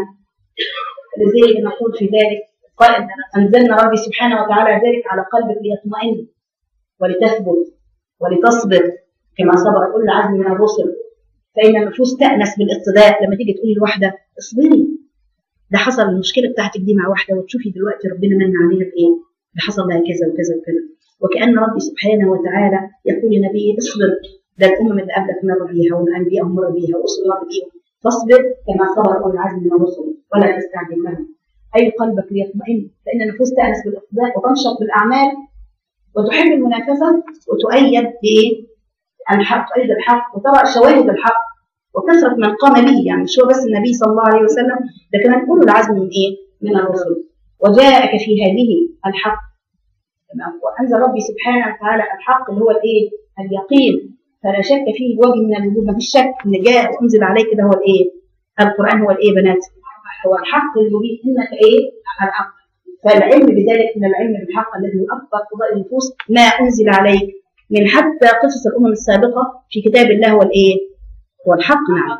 لذلك نقول في ذلك قال انزلنا ربي سبحانه وتعالى ذلك على قلبك ليطمئن ولتثبت ولتصبر كما صبر كل عزم من الرسل، فإن النفوس تأنس بالاقتداء. لما تيجي تقولي لواحدة اصبري ده حصل المشكلة بتاعتك دي مع واحدة وتشوفي دلوقتي ربنا من عليها بإيه؟ ده حصل لها كذا وكذا وكذا، وكأن ربي سبحانه وتعالى يقول لنبيه اصبر، ده الأمم اللي قبلك مر بيها والأنبياء مر بيها ورسل مر بيهم، فاصبر كما صبر كل عزم من الرسل ولا تستعجل لهم. أي قلبك ليطمئن، فإن النفوس تأنس بالاقتداء وتنشط بالأعمال وتحب المنافسة وتؤيد بإيه؟ الحق، تؤيد الحق وترى شواهد الحق وكثرة من قام به، يعني مش هو بس النبي صلى الله عليه وسلم ده كمان كل العزم من إيه؟ من الرسل. وجاءك في هذه الحق، وأنزل ربي سبحانه وتعالى الحق اللي هو الإيه؟ اليقين، فلا شك فيه وجه من الوجود، ما فيش شك إن جاء وأنزل عليك ده هو الإيه؟ القرآن هو الإيه بنات؟ هو الحق المبين إنك إيه؟ الحق. فالعلم بذلك من العلم بالحق الذي هو أكبر قضاء النفوس ما أنزل عليك من حتى قصص الأمم السابقة في كتاب الله هو الإيه؟ هو الحق. نعم.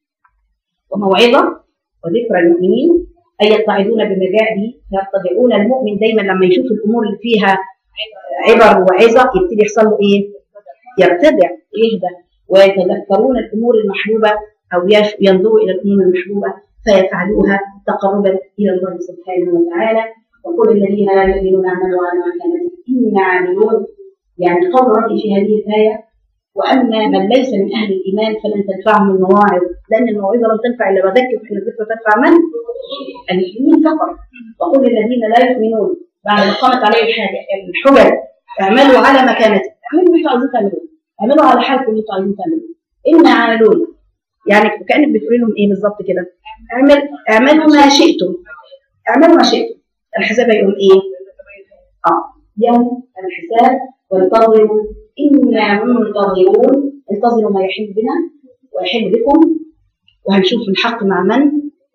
وموعظة وذكرى المؤمنين أي يتعظون بما جاء به، يرتدعون المؤمن دايما لما يشوف الأمور اللي فيها عبر وعظة يبتدي يحصل له إيه؟ يرتدع يهدى، ويتذكرون الأمور المحبوبة أو ينظروا إلى الأمور المحبوبة فيفعلوها تقربا إلى الله سبحانه وتعالى. وقل الذين لا يؤمنون اعملوا على مكانتكم إنا عاملون. يعني قول ربي في هذه الآية: وأما من ليس من أهل الإيمان فلن تنفعهم المواعظ، لأن الموعظة لم تنفع إلا وذكر، فإن الذكر تنفع من؟ المؤمنين فقط. وقل الذين لا يؤمنون بعد ما قامت عليه الحاجة الحجج: اعملوا على مكانتكم، اعملوا اللي انتوا عايزين تعملوه، اعملوا على حالكم اللي انتوا عايزين تعملوه، إنا عاملون. يعني كأنك بتقولي لهم إيه بالظبط كده؟ اعمل اعملوا ما شئتم، اعملوا ما شئتم. الحساب هيقول إيه؟ آه يوم الحساب وانتظروا إنا منتظرون. انتظروا ما يحل بنا ويحل بكم، وهنشوف الحق مع من.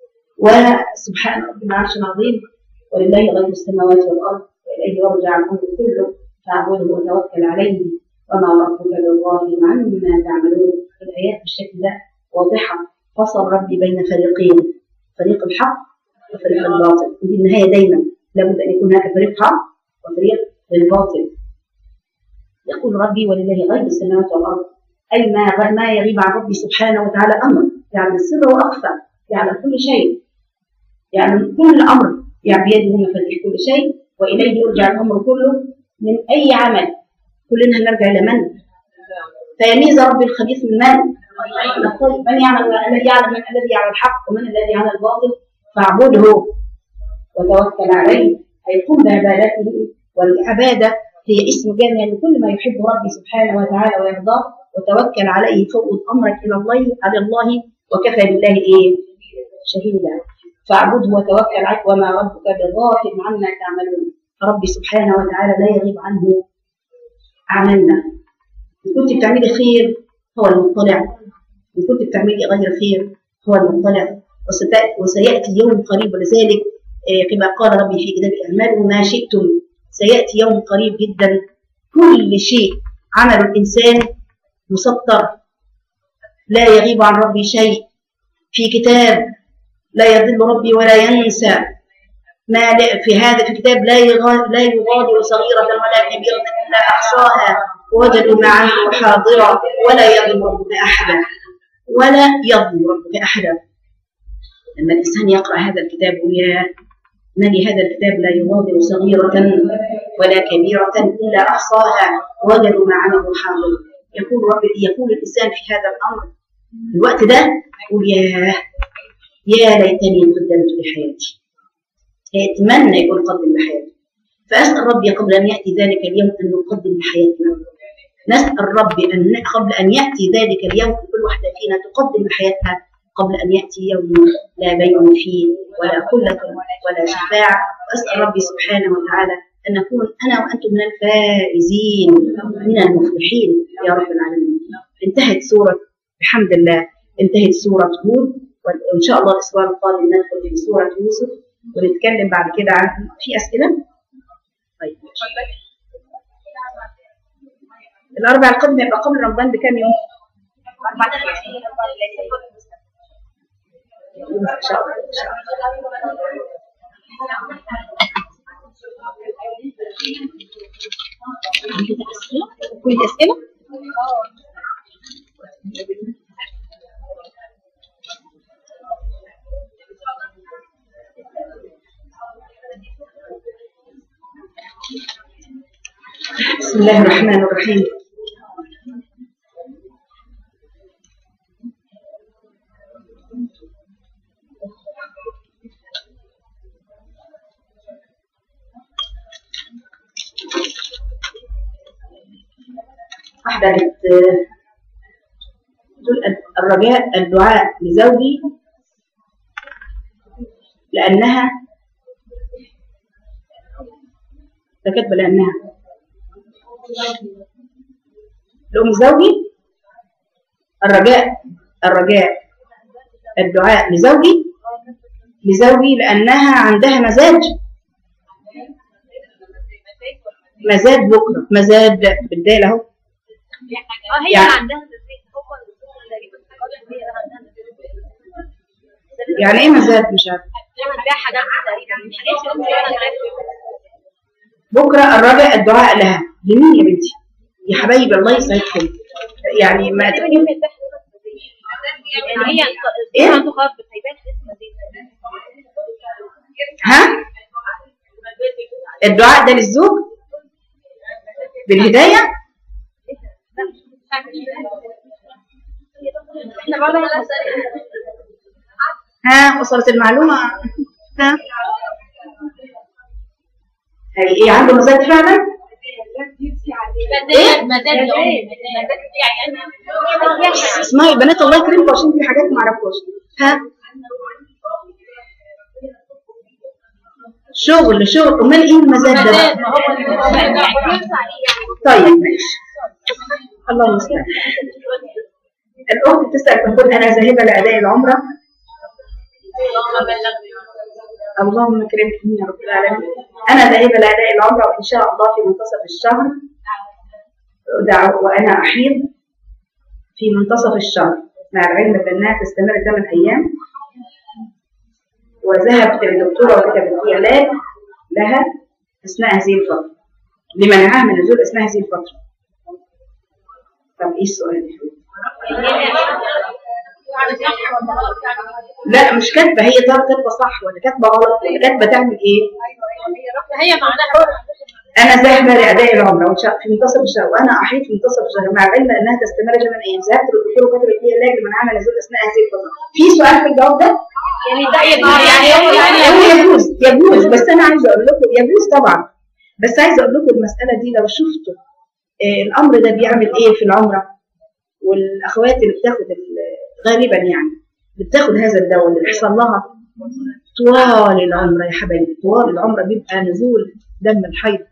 وسبحان رب العرش العظيم، ولله غيب السماوات والأرض وإليه يرجع الأمر كله فاعبده وتوكل عليه وما ربك بالغافل عما تعملون. الآيات بالشكل ده واضحة. فصل ربي بين فريقين: فريق الحق وفريق الباطل. ودي النهاية دايما، لابد أن يكون هناك فريق حق وفريق للباطل. يقول ربي: ولله غيب السماوات والأرض، أي ما ما يغيب عن ربي سبحانه وتعالى أمر، يعني السر وأخفى، يعني كل شيء، يعني كل أمر يعني بيده مفاتيح كل شيء، وإليه يرجع الأمر كله من أي عمل. كلنا هنرجع لمن؟ فيميز ربي الخبيث من من؟ من يعمل الذي يعلم من الذي يعمل الحق ومن الذي يعمل الباطل، فاعبده وتوكل عليه. هيقوم بعبادته، والعبادة هي اسم جامع لكل ما يحب ربي سبحانه وتعالى ويرضاه. وتوكل عليه، فوض أمرك إلى الله، على الله، وكفى بالله إيه؟ شهيدا. فاعبده وتوكل عليه وما ربك بغافل عما تعملون. ربي سبحانه وتعالى لا يغيب عنه عملنا. إن كنت بتعملي خير هو المطلع، إن كنت بتعملي غير خير هو المطلع. وسيأتي يوم قريب، ولذلك كما قال ربي في كتابه: اعملوا ما شئتم. سيأتي يوم قريب جدا كل شيء عمل الإنسان مسطر، لا يغيب عن ربي شيء، في كتاب لا يضل ربي ولا ينسى. ما في هذا في كتاب لا لا يغادر صغيرة ولا كبيرة إلا أحصاها ووجدوا ما عملوا حاضرا ولا يظلم ربك أحدا، ولا يظلم ربك أحدا. لما الإنسان يقرأ هذا الكتاب ويا ما لهذا الكتاب لا يغادر صغيرة ولا كبيرة إلا أحصاها ووجدوا ما عملوا حاضرا. يقول ربي، يقول الإنسان في هذا الأمر في الوقت ده يقول: يا يا ليتني قدمت لحياتي. يتمنى يكون قدم لحياته. فأسأل ربي قبل أن يأتي ذلك اليوم أن نقدم لحياتنا. نسأل ربي أن قبل أن يأتي ذلك اليوم كل واحدة فينا تقدم لحياتها قبل أن يأتي يوم لا بيع فيه ولا خلة ولا شفاعة. وأسأل ربي سبحانه وتعالى أن نكون أنا وأنتم من الفائزين من المفلحين يا رب العالمين. انتهت سورة بحمد الله، انتهت سورة هود، وإن شاء الله الأسبوع القادم ندخل في سورة يوسف ونتكلم بعد كده عن في أسئلة. طيب الأربع القادم يبقى قبل رمضان بكام يوم؟ إن شاء الله. إن شاء الله. كل أسئلة؟ بسم الله الرحمن الرحيم. واحدة بتقول: الرجاء الدعاء لزوجي لأنها فكتب لأنها لأم زوجي. الرجاء الرجاء الدعاء لزوجي لزوجي لأنها عندها مزاج مزاج بكرة، مزاج بالدال اهو. هي يعني عندها يعني ايه مزاج؟ مش عارفه. بكره الرجاء الدعاء لها لمين يا بنتي؟ يا حبايبي الله يسعدكم. يعني ما يعني هي ايه؟ ها؟ الدعاء ده للزوج بالهداية. ها وصلت المعلومة؟ ها هي ايه عنده مزاج فعلا؟ ايه؟ اسمعي بنات الله يكرمكم عشان في حاجات ما اعرفهاش. ها شغل شغل امال ايه المزاج ده بقى؟ طيب ماشي الله المستعان. الاخت تسال تقول انا ذاهبه لاداء العمره. اللهم اكرمكم يا رب العالمين. انا ذاهبه لاداء العمره وان شاء الله في منتصف الشهر وانا احيض في منتصف الشهر مع العلم بانها تستمر ثمان ايام. وذهبت للدكتوره وكتبت لي علاج لها اثناء هذه الفتره لمنعها من نزول اثناء هذه الفتره. طب ايه السؤال؟ لا مش كاتبه هي كاتبه صح ولا كاتبه غلط ولا كاتبه تعمل ايه؟ هي معناها انا ذاهبه لاداء العمره وان شاء في منتصف الشهر وانا احيط في منتصف الشهر مع العلم انها تستمر ثمان ايام. ذهبت للدكتور وكتبت لي علاج لمنعها من نزول اثناء هذه الفتره. في سؤال في الجواب ده؟ يعني ده يعني يعني يجوز يجوز بس انا عايزه اقول لكم يجوز طبعا بس عايزه اقول لكم المساله دي لو شفتوا آه الامر ده بيعمل ايه في العمره والاخوات اللي بتاخد غالبا يعني اللي بتاخد هذا الدواء اللي بيحصل لها طوال العمره يا حبايبي طوال العمره بيبقى نزول دم الحيض.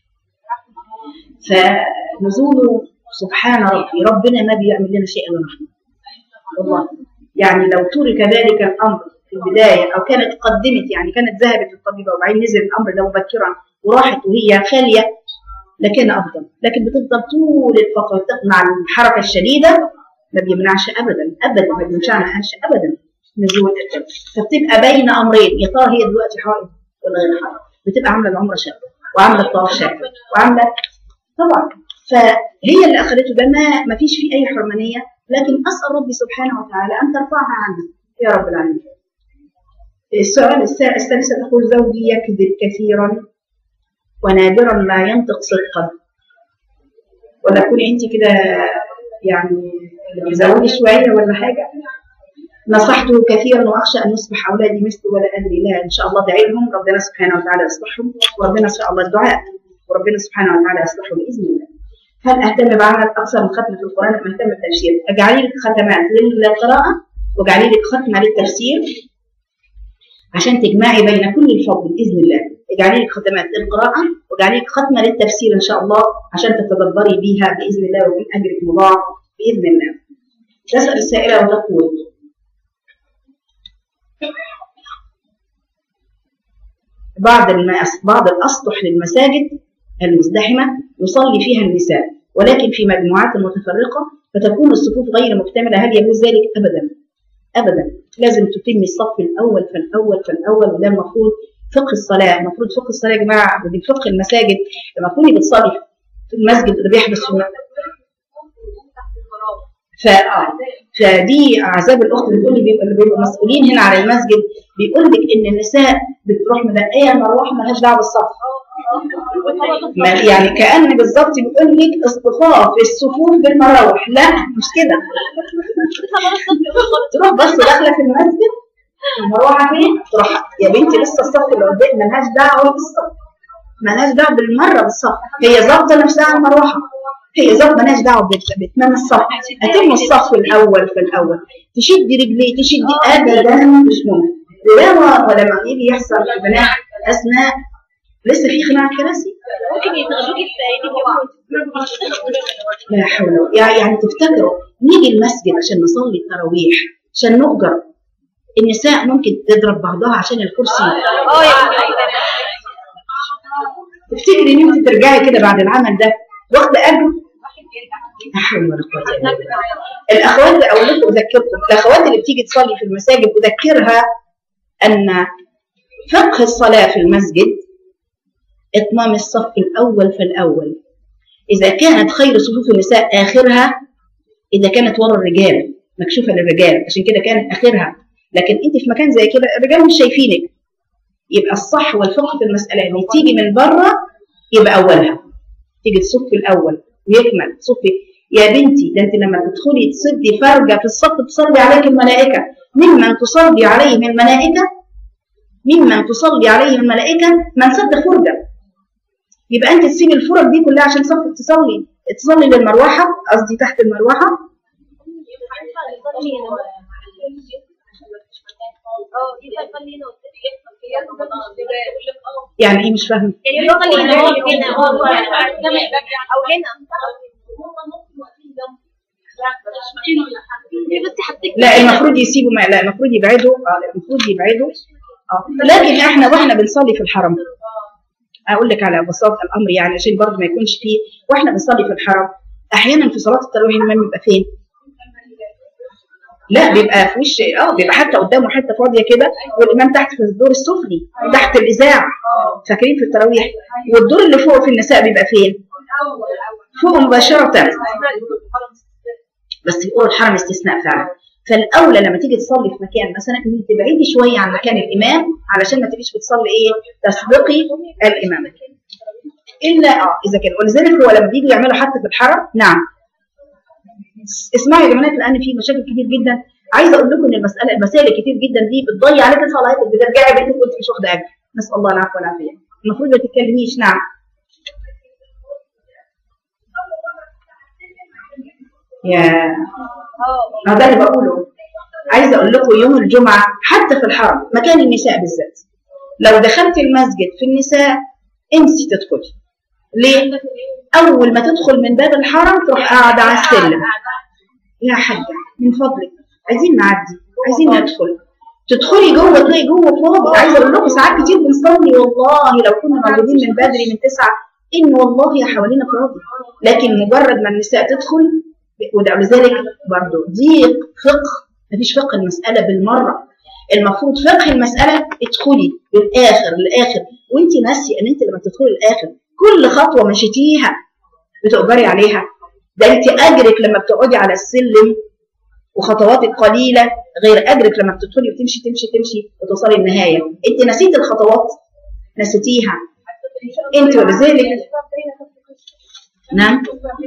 فنزوله سبحان ربي ربنا ما بيعمل لنا شيء الا رحمه والله. يعني لو ترك ذلك الامر في البدايه او كانت قدمت يعني كانت ذهبت للطبيبه وبعدين نزل الامر ده مبكرا وراحت وهي خاليه لكان افضل. لكن بتفضل طول الفتره مع الحركه الشديده ما بيمنعش ابدا ابدا ما بيمنعش ابدا نزول الدم. فبتبقى بين امرين يا ترى هي دلوقتي حائض ولا غير حائض. بتبقى عامله العمره شاكه وعامله الطواف شاكه وعامله طبعا. فهي اللي اخذته ده ما ما فيش فيه اي حرمانيه. لكن اسال ربي سبحانه وتعالى ان ترفعها عنها يا رب العالمين. السؤال الثالثه تقول زوجي يكذب كثيرا ونادرا ما ينطق صدقا. ولا تكوني انت كده يعني بتزودي شويه ولا حاجه. نصحته كثيرا واخشى ان يصبح اولادي مثله ولا ادري. لا ان شاء الله ادعي لهم ربنا سبحانه وتعالى يصلحهم وربنا ان شاء الله الدعاء وربنا سبحانه وتعالى يصلحهم باذن الله. هل اهتم بعمل اكثر من ختمه في القران ام اهتم بالتفسير؟ اجعلي لك ختمات للقراءه واجعلي لك ختمه للتفسير عشان تجمعي بين كل الفضل باذن الله. اجعلي لك ختمات للقراءه واجعلي لك ختمه للتفسير ان شاء الله عشان تتدبري بيها باذن الله ويكون اجرك مضاعف باذن الله. تسال السائله وتقول بعض بعض الاسطح للمساجد المزدحمه يصلي فيها النساء ولكن في مجموعات متفرقه فتكون الصفوف غير مكتمله. هل يجوز ذلك؟ ابدا ابدا. لازم تتمي الصف الاول فالاول فالاول وده المفروض فقه الصلاه. المفروض فقه الصلاه يا جماعه ودي فقه المساجد. لما تكوني بتصلي في المسجد اللي بيحدث في ف... فدي اعزاب الاخت بتقول لي بيبقى اللي بيبقوا مسؤولين هنا على المسجد بيقول لك ان النساء بتروح مدقيه المروحه مالهاش دعوه بالصف. يعني كأن بالظبط بيقول لك اصطفاف الصفوف بالمراوح. لا مش كده. تروح بس داخله في المسجد المروحه فين؟ تروح يا بنتي لسه الصف اللي قدام مالهاش دعوه بالصف مالهاش دعوه بالمره بالصف. هي ظابطه نفسها المروحه هي ظابطه مالهاش دعوه بتمام الصف. اتم الصف الاول في الاول تشدي رجلي تشدي ابدا مش ممكن. ولما يجي يحصل في بنات اثناء لسه في خناقه كراسي ممكن يتغشوكي في ايديك. لا حول ولا يعني تفتكروا نيجي المسجد عشان نصلي التراويح عشان نؤجر. النساء ممكن تضرب بعضها عشان الكرسي. اه تفتكري ان انت ترجعي كده بعد العمل ده واخده اجر؟ لا حول ولا قوه الا بالله. الاخوات اقول لكم اذكركم الاخوات اللي بتيجي تصلي في المساجد اذكرها ان فقه الصلاه في المسجد اتمام الصف الاول فالاول. اذا كانت خير صفوف النساء اخرها اذا كانت ورا الرجال مكشوفه للرجال عشان كده كانت اخرها. لكن انت في مكان زي كده الرجال مش شايفينك يبقى الصح والفقه في المسألة اللي تيجي من بره يبقى أولها، تيجي تصفي الأول ويكمل تصفي. يا بنتي ده أنت لما تدخلي تصدي فرجة في الصف تصلي عليك الملائكة، ممن تصلي عليه من الملائكة ممن تصلي عليه الملائكة من سد فرجة. يبقى أنت تسيبي الفرج دي كلها عشان صف تصلي تصلي للمروحة، قصدي تحت المروحة. يعني ايه مش فاهمه؟ لا المفروض يسيبوا، ما لا المفروض يبعدوا، اه المفروض يبعدوا اه. لكن احنا واحنا بنصلي في الحرم، اقول لك على بساطه الامر يعني عشان برضه ما يكونش فيه، واحنا بنصلي في الحرم احيانا في صلاه التراويح الامام بيبقى فين؟ لا بيبقى في وش اه بيبقى حتى قدامه حته فاضيه كده، والامام تحت في الدور السفلي تحت الاذاعه، فاكرين في التراويح. والدور اللي فوق في النساء بيبقى فين؟ فوق مباشره. بس بيقولوا الحرم استثناء فعلا. فالاولى لما تيجي تصلي في مكان مثلا انك تبعدي شويه عن مكان الامام علشان ما تبقيش بتصلي ايه؟ تسبقي الامام. الا اه اذا كان، ولذلك هو لما بييجوا يعملوا حتى في الحرم. نعم اسمعوا يا جماعه، لان في مشاكل كتير جدا. عايزه اقول لكم ان المساله المسائل الكتير جدا دي بتضيع عليك صلاتك، بترجعي بيتك وانت مش واخده اجر. نسال الله العفو والعافيه. المفروض ما تتكلميش. نعم يا اه ده اللي بقوله. عايزه اقول لكم يوم الجمعه حتى في الحرم مكان النساء بالذات، لو دخلت المسجد في النساء انسي تدخلي. ليه؟ اول ما تدخل من باب الحرم تروح قاعده على السلم. يا حاجه من فضلك عايزين نعدي، عايزين ندخل. تدخلي جوه تلاقي جوه فاضي. عايزه اقول لكم ساعات كتير بنصلي والله لو كنا موجودين من بدري من تسعة ان والله يا حوالينا فاضي، لكن مجرد ما النساء تدخل ولذلك برضه ضيق فقه. مفيش فقه المساله بالمره. المفروض فقه المساله ادخلي للاخر للاخر، وانت ناسيه ان انت لما تدخلي الاخر كل خطوه مشيتيها بتقدري عليها. ده انت اجرك لما بتقعدي على السلم وخطواتك قليله غير اجرك لما بتدخلي وتمشي تمشي تمشي وتوصلي النهايه. انت نسيت الخطوات، نسيتيها انت. ولذلك نعم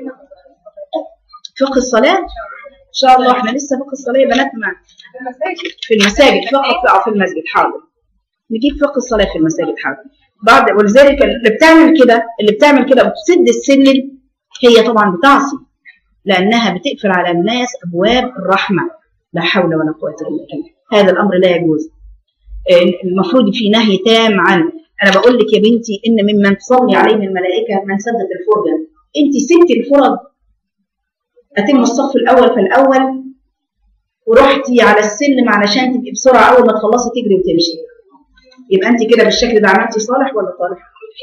فقه الصلاه ان شاء الله احنا لسه فقه الصلاه يا بنات مع في المساجد فقط في المسجد. حاضر نجيب فقه الصلاه في المساجد. حاضر بعد. ولذلك اللي بتعمل كده اللي بتعمل كده وتسد السلم هي طبعا بتعصي، لانها بتقفل على الناس ابواب الرحمه. لا حول ولا قوه الا بالله. هذا الامر لا يجوز. المفروض في نهي تام عن. انا بقول لك يا بنتي ان ممن تصلي عليه من الملائكه من سدت الفرجه. انت سبتي الفرج اتم الصف الاول في الاول ورحتي على السلم علشان تبقي بسرعه اول ما تخلصي تجري وتمشي. يبقى انت كده بالشكل ده عملتي صالح ولا طالح؟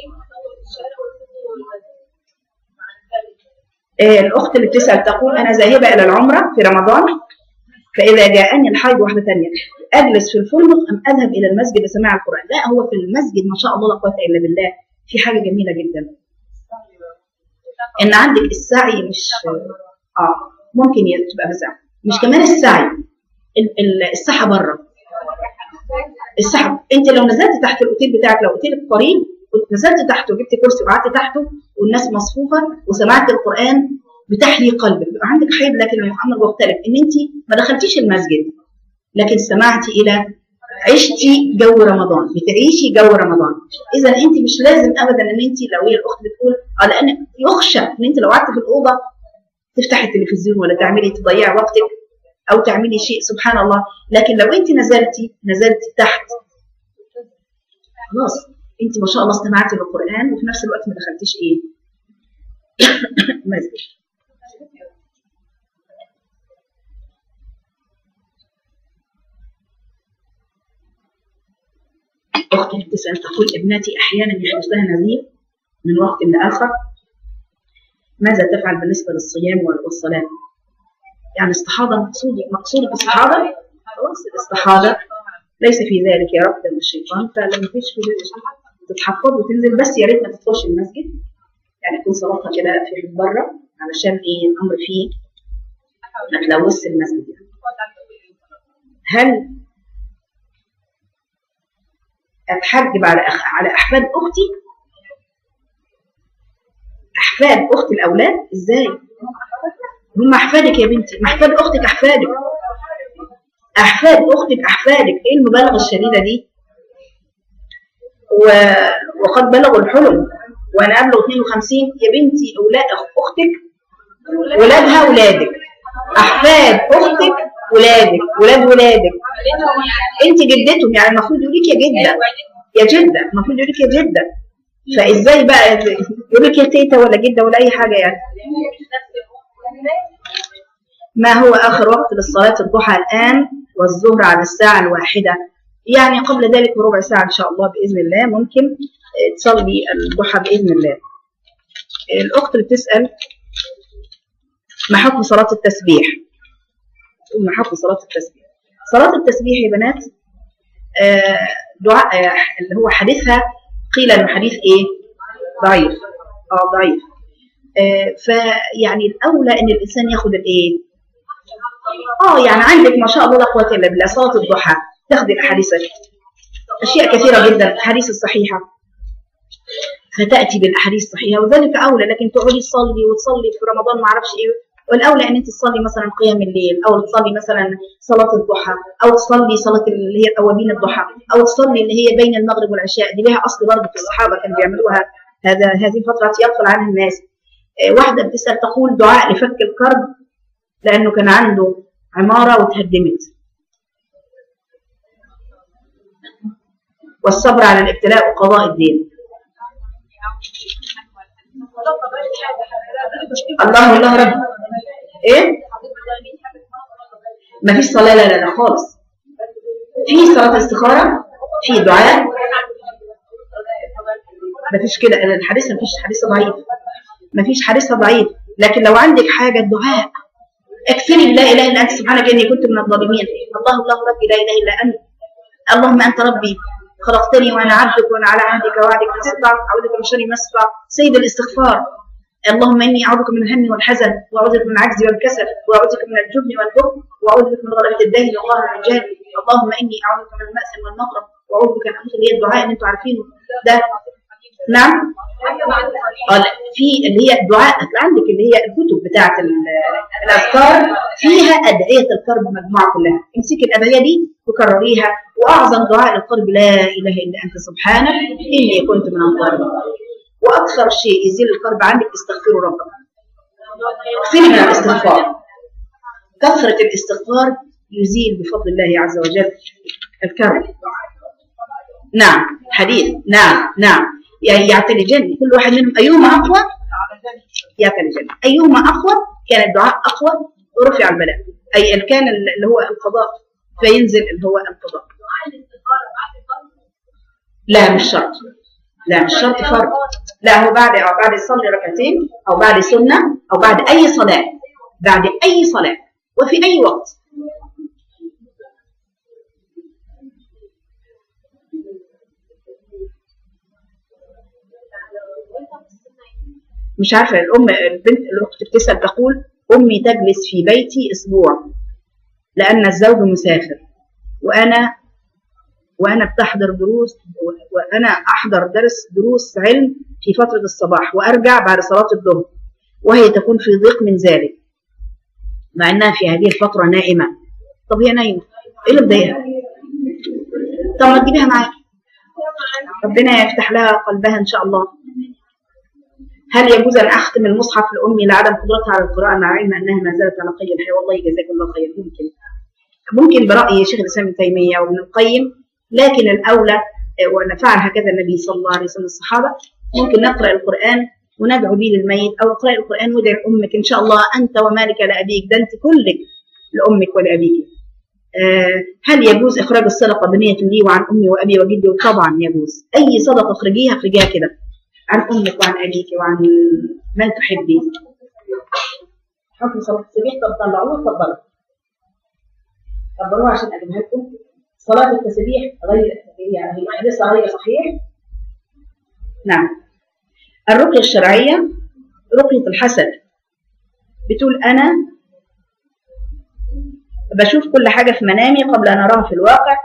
الأخت اللي بتسأل تقول أنا ذاهبة إلى العمرة في رمضان، فإذا جاءني الحيض واحدة ثانية أجلس في الفندق أم أذهب إلى المسجد لسماع القرآن؟ لا هو في المسجد ما شاء الله لا قوة إلا بالله في حاجة جميلة جدا، إن عندك السعي مش آه ممكن تبقى مساء مش كمان السعي الساحة بره. الساحة أنت لو نزلت تحت الأوتيل بتاعك، لو أوتيلك قريب نزلت تحته وجبت كرسي وقعدت تحته والناس مصفوفه وسمعت القران بتحيي قلبك، بيبقى عندك حيض. لكن الامر مختلف ان انت ما دخلتيش المسجد لكن سمعتي الى عشتي جو رمضان، بتعيشي جو رمضان. اذا انت مش لازم ابدا ان انت لو هي الاخت بتقول اه لان يخشى ان انت لو قعدت في الاوضه تفتحي التلفزيون ولا تعملي تضيعي وقتك او تعملي شيء سبحان الله. لكن لو انت نزلتي نزلتي تحت خلاص انت ما شاء الله استمعتي للقران وفي نفس الوقت ما دخلتيش ايه مسجد. اختي بتسال تقول ابنتي احيانا يحدث لها نزيف من وقت لاخر، ماذا تفعل بالنسبه للصيام والصلاه؟ يعني استحاضه مقصودك مقصودك الاستحاضه؟ خلاص الاستحاضه ليس في ذلك يا رب من الشيطان، فلما فيش في ذلك تتحفظ وتنزل. بس يا ريت ما تدخلش المسجد، يعني تكون صلاتها كده في بره علشان ايه الامر فيه ما تلوثش المسجد. يعني هل اتحجب على أخ... على احفاد اختي؟ احفاد اخت الاولاد ازاي؟ هم احفادك يا بنتي، ما احفاد اختك احفادك، احفاد اختك احفادك. ايه المبالغه الشديده دي؟ و... وقد بلغوا الحلم وانا ابلغ اثنين وخمسين يا بنتي. اولاد اختك ولادها ولادك، احفاد اختك ولادك ولاد ولادك، انت جدتهم، يعني المفروض يقول لك يا جده يا جده، المفروض يقول لك يا جده. فازاي بقى يقول لك يا تيتا ولا جده ولا اي حاجه يعني؟ ما هو اخر وقت للصلاه الضحى الان؟ والظهر على الساعه الواحده، يعني قبل ذلك بربع ساعه ان شاء الله باذن الله ممكن تصلي الضحى باذن الله. الاخت اللي بتسال ما حكم صلاه التسبيح؟ ما حكم صلاه التسبيح؟ صلاه التسبيح يا بنات آه دعاء آه اللي هو حديثها قيل انه حديث ايه؟ ضعيف. اه ضعيف. آه فيعني الاولى ان الانسان ياخد الايه؟ اه يعني عندك ما شاء الله لا قوه الا بالله صلاه الضحى تاخدي الاحاديث اشياء كثيره جدا، الاحاديث الصحيحه، فتاتي بالاحاديث الصحيحه وذلك اولى. لكن تقعدي تصلي وتصلي في رمضان ما اعرفش ايه، والاولى ان انت تصلي مثلا قيام الليل، او تصلي مثلا صلاه الضحى، او تصلي صلاه اللي هي الاوابين الضحى، او تصلي اللي هي بين المغرب والعشاء. دي لها اصل برضه في الصحابه كانوا بيعملوها، هذا هذه الفتره يغفل عنها الناس. واحده بتسال تقول دعاء لفك الكرب لانه كان عنده عماره وتهدمت، والصبر على الابتلاء وقضاء الدين. الله الله رب ايه؟ ما فيش صلاه لا لا لا خالص. في صلاه استخاره، في دعاء، ما فيش كده. الحديث ما فيش حديث ضعيف، ما فيش حديث ضعيف. لكن لو عندك حاجه دعاء اكثري لا اله الا انت سبحانك اني كنت من الظالمين. الله الله ربي لا اله الا انت، اللهم انت ربي خلقتني وانا عبدك وانا على عهدك ووعدك ما استطعت، اعوذ بك من شر ما استطعت. سيد الاستغفار، اللهم اني اعوذ بك من الهم والحزن، واعوذ بك من العجز والكسل، واعوذ بك من الجبن والبخل، واعوذ بك من غلبة الدين وقهر الرجال. اللهم اني اعوذ بك من المأثم والمغرب، واعوذ بك ان اموت. اللي هي الدعاء اللي انتم عارفينه ده. نعم. في اللي هي الدعاء عندك اللي هي الكتب بتاعه الاذكار فيها ادعيه القرب مجموعه كلها، امسكي الادعيه دي وكرريها. واعظم دعاء للقرب لا اله الا انت سبحانك اني كنت من الظالمين. واكثر شيء يزيل القرب عندك استغفروا ربكم، اكثري من الاستغفار. كثره الاستغفار يزيل بفضل الله عز وجل الكرب. نعم حديث. نعم نعم يعني يعطي الجنة. كل واحد منهم أيهما أقوى يعطي الجنة، أيهما أقوى كان الدعاء أقوى ورفع البلاء. أي كان اللي هو القضاء فينزل اللي هو القضاء. لا مش شرط، لا مش شرط فرض، لا هو بعد أو بعد يصلي ركعتين أو بعد سنة أو بعد أي صلاة، بعد أي صلاة وفي أي وقت. مش عارفة الأم البنت الأخت بتسأل تقول أمي تجلس في بيتي أسبوع لأن الزوج مسافر، وأنا وأنا بتحضر دروس وأنا أحضر درس دروس علم في فترة الصباح وأرجع بعد صلاة الظهر، وهي تكون في ضيق من ذلك مع أنها في هذه الفترة نائمة. طب هي نايمة إيه اللي مضايقها؟ طب ما تجيبيها معاكي، ربنا يفتح لها قلبها إن شاء الله. هل يجوز أن أختم المصحف لأمي لعدم قدرتها على القراءة مع علم أنها ما زالت على قيد الحياة؟ والله جزاك الله خير. ممكن ممكن برأي شيخ الإسلام ابن تيمية وابن القيم، لكن الأولى وأن فعل هكذا النبي صلى الله عليه وسلم الصحابة. ممكن نقرأ القرآن وندعو به للميت، أو اقرأي القرآن وادعي لأمك إن شاء الله أنت ومالك لأبيك، ده أنت كلك لأمك ولأبيك. هل يجوز إخراج الصدقة بنية لي وعن أمي وأبي وجدي؟ طبعا يجوز، أي صدقة اخرجيها اخرجيها كده عن أمك وعن أبيك وعن من تحبي. حكم صلاة التسبيح، طب طلعوها طبلوا طبلوها عشان أجيبها لكم. صلاة التسبيح غير هي لسه غير صحيح. نعم. الرقية الشرعية رقية الحسد، بتقول أنا بشوف كل حاجة في منامي قبل أن أراها في الواقع،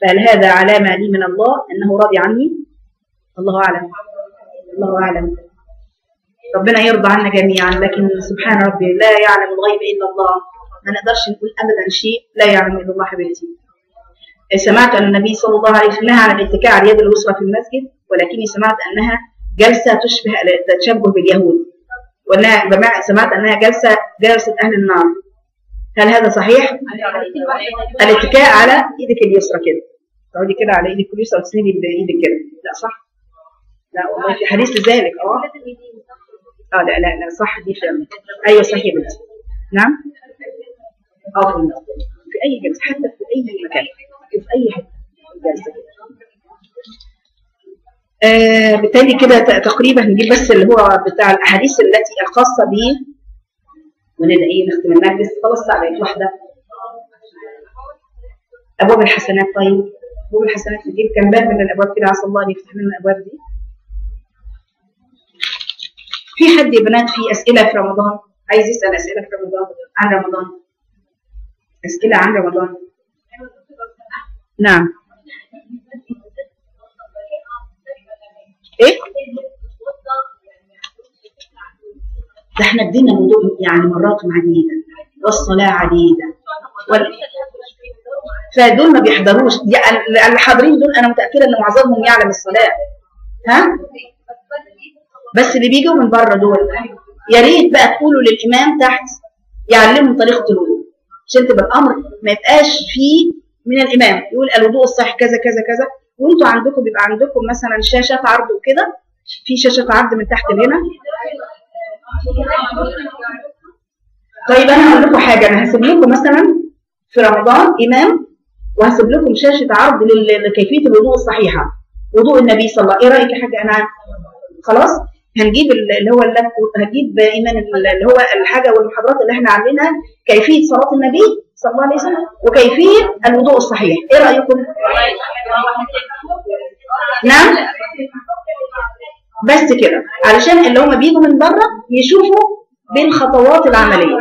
فهل هذا علامة لي من الله أنه راضي عني؟ الله أعلم، الله أعلم. ربنا يرضى عنا جميعا، لكن سبحان ربي لا يعلم الغيب إلا الله. ما نقدرش نقول أبدا شيء لا يعلم إلا الله. حبيبتي، سمعت أن النبي صلى الله عليه وسلم نهى عن الاتكاء على اليد اليسرى في المسجد، ولكني سمعت أنها جلسة تشبه تشبه باليهود، وأنها سمعت أنها جلسة جلسة أهل النار. هل هذا صحيح؟ الاتكاء على إيدك اليسرى كده، تقعدي كده على إيدك اليسرى وتسندي بإيدك كده، لا صح؟ لا والله في حديث لذلك. اه اه لا لا لا صح، دي فعلا. ايوه صحيح يا بنتي. نعم. اه في المسجد، في اي جلسه، حتى في اي مكان، في اي حته جلسه كده. آه بالتالي كده تقريبا نجيب بس اللي هو بتاع الاحاديث التي الخاصه به، ونبدا ايه نختم المجلس. خلاص الساعه بقت واحده. ابواب الحسنات. طيب ابواب الحسنات نجيب كم باب من الابواب كده، عسى الله ان يفتح لنا الابواب دي. في حد يا بنات في أسئلة في رمضان عايز يسأل أسئلة في رمضان عن رمضان؟ أسئلة عن رمضان. نعم. إيه؟ ده احنا بدينا موضوع يعني مرات عديدة، والصلاة عديدة وال... فدول ما بيحضروش، يعني الحاضرين دول أنا متأكدة إن معظمهم يعلم الصلاة. ها؟ بس اللي بيجوا من بره دول يا ريت بقى تقولوا للامام تحت يعلمهم طريقه الوضوء، عشان تبقى الامر ما يبقاش فيه من الامام يقول الوضوء الصحيح كذا كذا كذا، وانتوا عندكم بيبقى عندكم مثلا شاشات عرض وكده، في شاشه عرض من تحت لهنا. طيب انا هقول لكم حاجه، انا هسيب لكم مثلا في رمضان امام، وهسيب لكم شاشه عرض لكيفيه الوضوء الصحيحه، وضوء النبي صلى الله عليه وسلم. ايه رايك يا حاجه؟ انا خلاص هنجيب اللي هو هجيب ايمان اللي هو الحاجه والمحاضرات اللي احنا عاملينها، كيفيه صلاه النبي صلى الله عليه وسلم وكيفيه الوضوء الصحيح. ايه رايكم؟ نعم بس كده علشان اللي هم بيجوا من بره يشوفوا بالخطوات العمليه.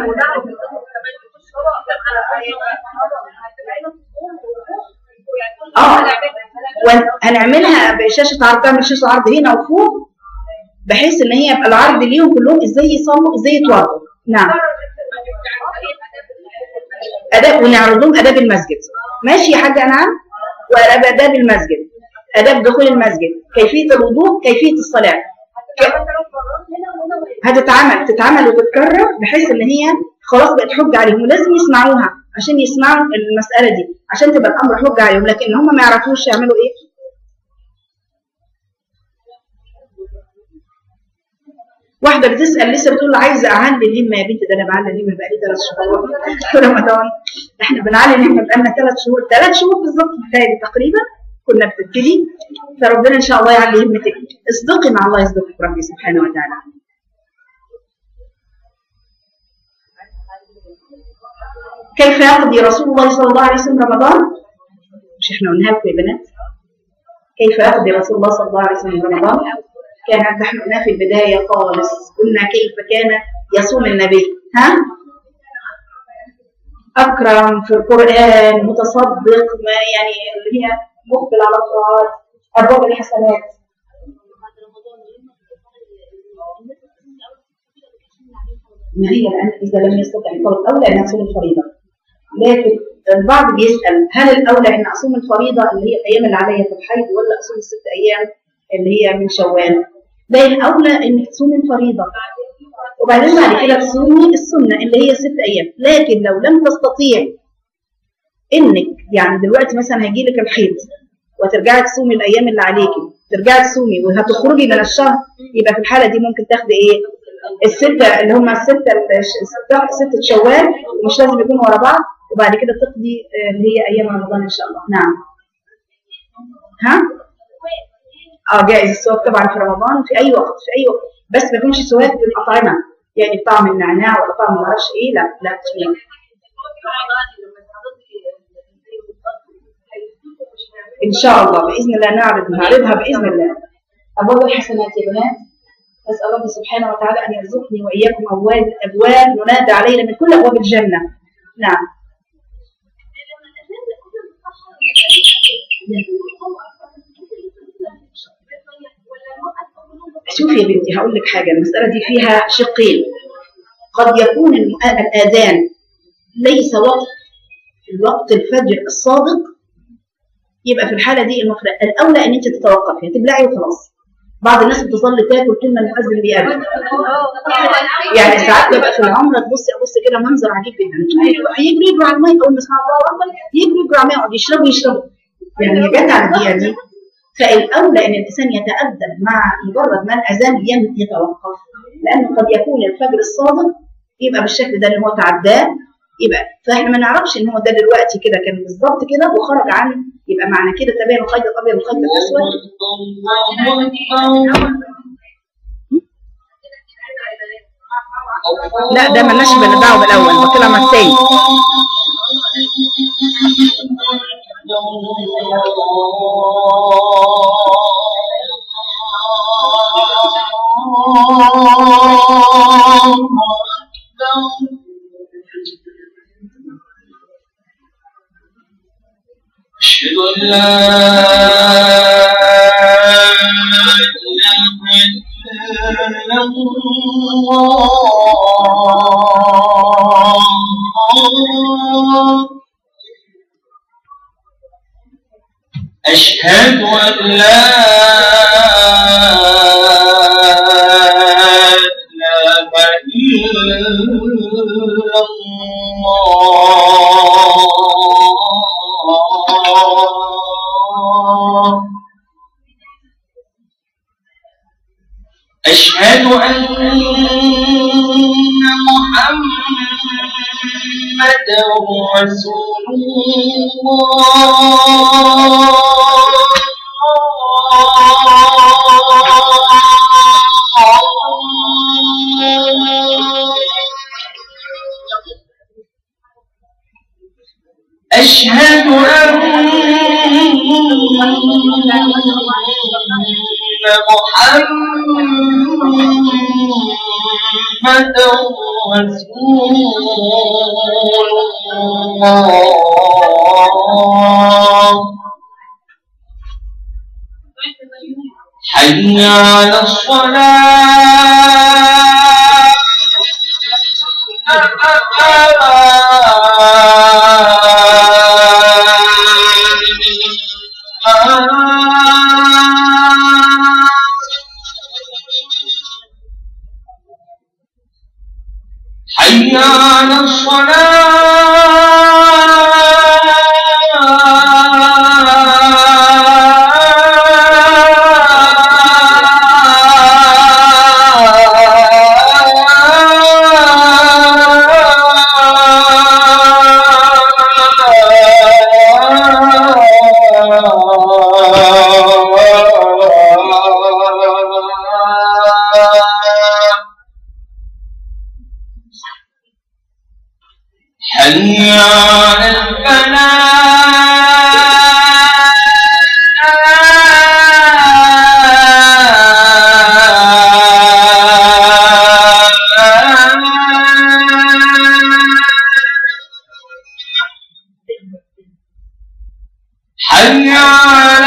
اه وهنعملها بشاشه عرض، تعمل شاشه عرض هنا وفوق، بحيث ان هي يبقى العرض ليهم كلهم ازاي يصلوا ازاي يتوضوا. نعم اداب، ونعرض لهم اداب المسجد. ماشي يا حاجه؟ نعم. واداب المسجد، اداب دخول المسجد، كيفيه الوضوء، كيفيه الصلاه. هتتعمل تتعمل وتتكرر بحيث ان هي خلاص بقت حجه عليهم، ولازم يسمعوها عشان يسمعوا المساله دي، عشان تبقى الامر حجه عليهم. لكن هم ما يعرفوش يعملوا ايه. واحده بتسال لسه بتقول عايزه اعلي الهمه. يا بنتي ده انا بعلي الهمه بقالي ثلاث شهور في رمضان. احنا بنعلي الهمه بقالنا ثلاث شهور، ثلاث شهور بالظبط بتاعي تقريبا كنا بتبتدي. فربنا ان شاء الله يعلي همتك. اصدقي مع الله يصدقك ربي سبحانه وتعالى. كيف يقضي رسول الله صلى الله عليه وسلم رمضان؟ مش احنا قلناها لكم يا بنات؟ كيف يقضي رسول الله صلى الله عليه وسلم رمضان؟ كان نحن قلنا في البداية خالص، قلنا كيف كان يصوم النبي. ها؟ أكرم في القرآن، متصدق، ما يعني اللي هي مقبل على الطاعات، أبواب الحسنات. ما هي الآن إذا لم يستطع الفرض أولى أن يصوم الفريضة، لكن البعض بيسأل هل الأولى أن أصوم الفريضة اللي هي الأيام اللي عليا في الحيض، ولا أصوم الست أيام اللي هي من شوال؟ ده الأولى إنك تصومي الفريضة وبعدين بعد كده تصومي السنة اللي هي ست أيام. لكن لو لم تستطيع إنك يعني دلوقتي مثلا هيجي لك الحيض وترجعي تصومي الأيام اللي عليكي، ترجعي تصومي وهتخرجي من الشهر، يبقى في الحالة دي ممكن تاخدي إيه؟ الستة اللي هم الستة ستة شوال، مش لازم يكونوا ورا بعض، وبعد كده تقضي اللي هي أيام رمضان إن شاء الله. نعم. ها؟ اه جائز السواك طبعا في رمضان في اي وقت، في اي وقت، بس ما يكونش سواك بالاطعمه، يعني بطعم النعناع ولا طعم ما اعرفش ايه، لا لا تسويق. ان شاء الله باذن الله نعرض نعرضها باذن الله. ابواب الحسنات يا بنات، اسال الله سبحانه وتعالى ان يرزقني واياكم ابواب ابواب ننادى علينا من كل ابواب الجنه. نعم. شوفي يا بنتي هقول لك حاجة، المسألة دي فيها شقين. قد يكون الآذان ليس وقت الوقت الفجر الصادق، يبقى في الحالة دي المفروض الأولى إن أنت تتوقفي تبلعي وخلاص. بعض الناس بتصلي تاكل كلمة المؤذن بيأذن، يعني ساعات بيبقى في العمرة تبصي أبص كده منظر عجيب جدا، يجري يجروا على الماء أول ما يسمعوا الله أكبر يجري يجروا على الماء يقعدوا يشربوا يشربوا، يعني هي جت على الدقيقة دي. فالأولى إن الإنسان يتأدب مع مجرد ما الأذان يتوقف، لأنه قد يكون الفجر الصادق يبقى بالشكل ده اللي هو تعداه، يبقى فاحنا ما نعرفش ان هو ده دلوقتي كده كان بالظبط كده وخرج عن، يبقى معنى كده تبين الخيط الابيض والخيط الاسود. لا ده مالناش دعوه بالاول، بطلع مع الثاني. أشهد أن لا إله إلا الله أشهد أن لا إله إلا الله أشهد أن محمدا رسول الله أشهد أن محمدا رسول الله حي على الصلاة حي على حي على الفلاح حي على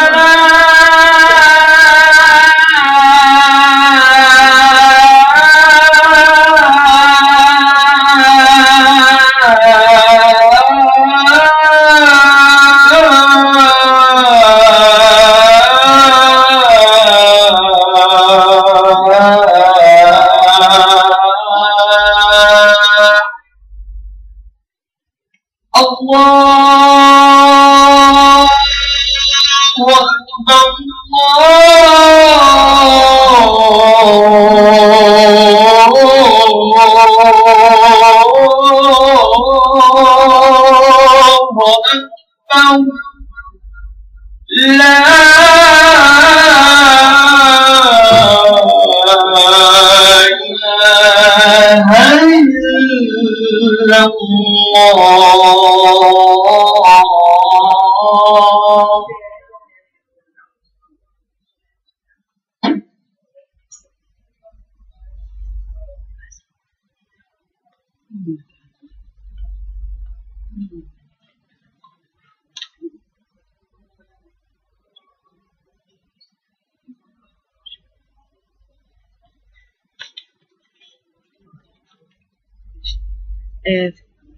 الله أكبر الله أكبر لا إله إلا الله آه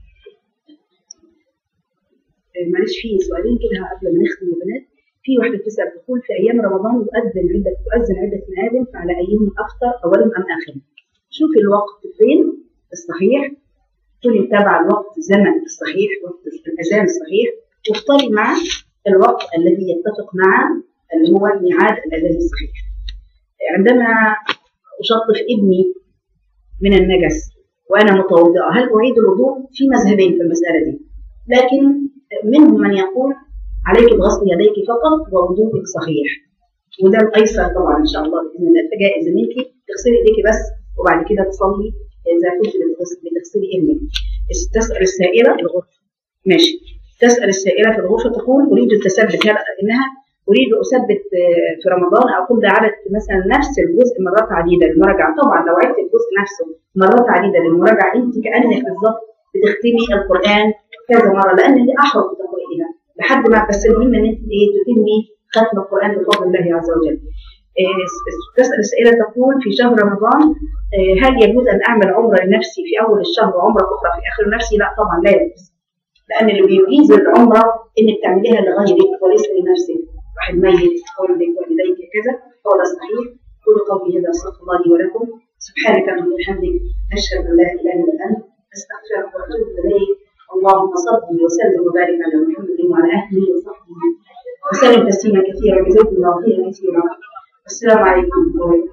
معلش في سؤالين كده قبل ما نختم يا بنات. في واحدة بتسأل تقول في أيام رمضان يؤذن عدة تؤذن عدة مآذن فعلى أيهم أفطر أولهم أم آخرهم؟ شوفي الوقت فين الصحيح، كوني متابعة الوقت الزمن الصحيح وقت الأذان الصحيح، واختاري مع الوقت الذي يتفق مع اللي هو ميعاد الأذان الصحيح. عندما أشطف ابني من النجس وأنا متوضئة هل أعيد الوضوء؟ في مذهبين في المسألة دي، لكن منهم من يقول عليك بغسل يديك فقط ووضوءك صحيح، وده الأيسر طبعا إن شاء الله بإذن الله. فجائز إن أنت تغسلي إيديك بس وبعد كده تصلي إذا كنت بتغسلي ابنك. تسأل السائلة الغرفة ماشي. تسأل السائلة في الغرفة تقول أريد التثبت، هل إنها أريد أثبت في رمضان أقول ده عدد مثلا نفس الجزء مرات عديدة للمراجعة. طبعا لو عدت الجزء نفسه مرات عديدة للمراجعة أنت كأنك بالضبط بتختمي القرآن كذا مرة، لأن دي أحرف تقرئيها لحد ما، بس المهم إن أنت إيه تتمي ختم القرآن بفضل الله عز وجل. تسأل السائلة تقول في شهر رمضان هل يجوز أن أعمل عمرة لنفسي في أول الشهر وعمرة أخرى في آخر نفسي؟ لا طبعا لا يجوز، لأن اللي بيجيز العمرة إنك تعمليها لغيرك وليس لنفسك، واحد ميت والدك والديك كذا. هو ده الصحيح. كل قولي هذا استغفر الله لي ولكم. سبحانك اللهم وبحمدك أشهد أن لا إله إلا أنت أستغفرك وأتوب إليك. اللهم صل وسلم وبارك على محمد وعلى آله وصحبه وسلم تسليما كثيرا. جزاكم الله خيرا كثيرا. السلام عليكم ورحمة الله.